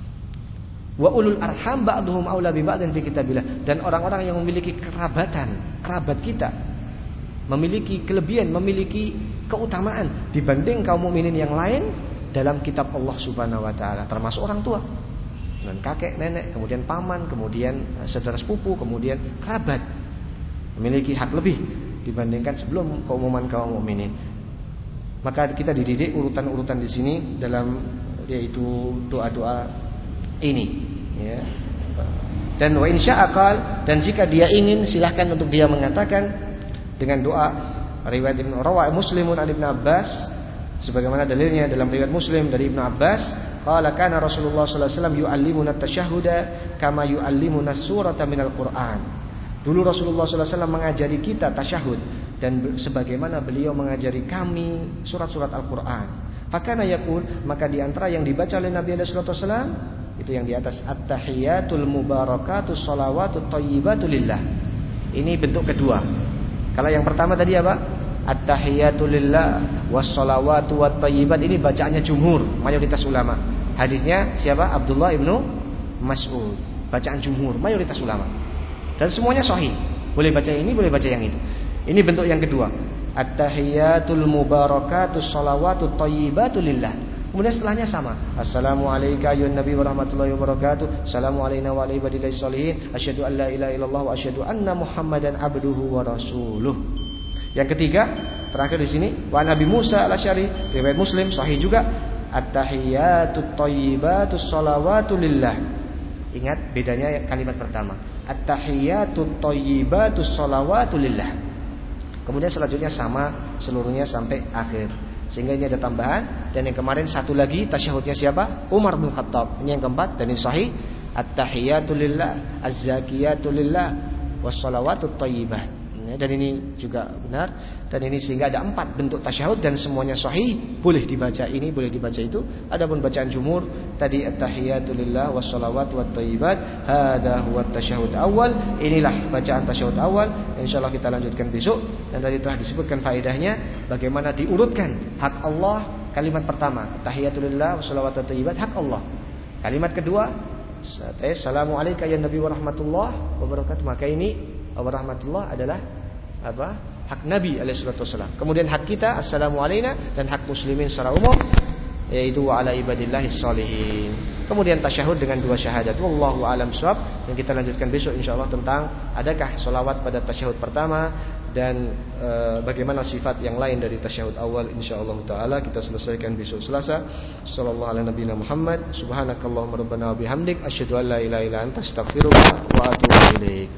Wa ulul arham ba'dhum aula bi ba'din fi kitabillah, dan orang-orang yang memiliki kerabatan, kerabat kita memiliki kelebihan, memiliki keutamaan dibanding kaum mukminin yang lain dalam kitab Allah Subhanahu wa taala, termasuk orang tua. Dan kakek, nenek, kemudian paman, kemudian saudara sepupu, kemudian kerabat memiliki hak lebih dibandingkan sebelum keumuman kaum mukminin. Maka kita dididik urutan-urutan di sini dalam yaitu doa-doa ini, ya. Dan wa insya aqal, dan jika dia ingin silahkan untuk dia mengatakan dengan doa riwayat Ibnu Rawa Muslimun an Ibnu Abbas, sebagaimana dalilnya dalam riwayat Muslim dari Ibnu Abbas, qala kana Rasulullah sallallahu alaihi wasallam yu'allimuna at-tasyahhuda kama yu'allimuna as-surata minal Qur'an. Dulu Rasulullah sallallahu alaihi wasallam mengajari kita tasyahud, dan sebagaimana beliau mengajari kami surat-surat Al-Quran. Fakana yaqul, maka di antara yang dibaca oleh Nabi alaihi wasallam itu yang di atas, at-tahiyatul mubarakatus shalawatut thayyibatu lillah. Ini bentuk kedua. Kalau yang pertama tadi apa? At-tahiyatu lillah was-shalawatu wat thayyibat, ini bacaannya jumhur, mayoritas ulama. Hadisnya siapa? Abdullah ibnu Mas'ud. Bacaan jumhur, mayoritas ulama. Dan semuanya sahih. Boleh baca ini, boleh baca yang itu. Ini bentuk yang kedua. At-tahiyatul mubarakatus shalawatut thayyibatu lillah. Kemudian setelahnya sama. Assalamu alayka ayyuhan nabi warahmatullahi wabarakatuh. Assalamu alayna wa ala ibadillahi sholihin. Asyhadu an la ilaha illallah wa asyhadu anna Muhammadan abduhu wa rasuluh. Yang ketiga, terakhir di sini, wa Nabi Musa al-Asy'ari, riwayat Muslim, sahih juga. At-tahiyatut thayyibatus shalawatu lillah. Ingat bedanya kalimat pertama. At-tahiyatut thayyibatus shalawatu lillah. Kemudian selanjutnya sama seluruhnya sampai akhir. Sehingga ini ada tambahan. Dan yang kemarin satu lagi tasyahudnya siapa? Umar bin Khattab. Ini yang keempat dan ini sahih. At-tahiyatu lillah, az-zakiyatu lillah, was-shalawatut thayyibat. Ya, dan ini juga benar, dan ini sehingga ada empat bentuk tasyahud dan semuanya sahih, boleh dibaca ini, boleh dibaca itu. Adapun bacaan jumhur tadi at-tahiyatu lillah wassalawat wat thayyibat, hadza huwa tasyahud awal. Inilah bacaan tasyahud awal. Insyaallah kita lanjutkan besok. Dan tadi telah disebutkan faedahnya bagaimana diurutkan hak Allah. Kalimat pertama at-tahiyatu lillah wassalawat wat thayyibat, hak Allah. Kalimat kedua assalamualaikum ya nabi wa rahmatullah wabarakatuh, maka ini warahmatullah adalah apa? Hak Nabi alaihi salatu wasallam. Kemudian hak kita assalamu alayna, dan hak muslimin secara umum yaitu wa ala ibadillahis sholihin. Kemudian tasyahud dengan dua syahadat. Wallahu alam shawab. Yang kita lanjutkan besok insyaallah tentang adakah sholawat pada tasyahud pertama dan e, bagaimana sifat yang lain dari tasyahud awal, insyaallah taala kita selesaikan besok Selasa. Sallallahu ala nabiyina Muhammad, subhanakallahumma rabbana wa bihamdik asyhadu an la ilaha illa anta astaghfiruka wa atubu ilaik.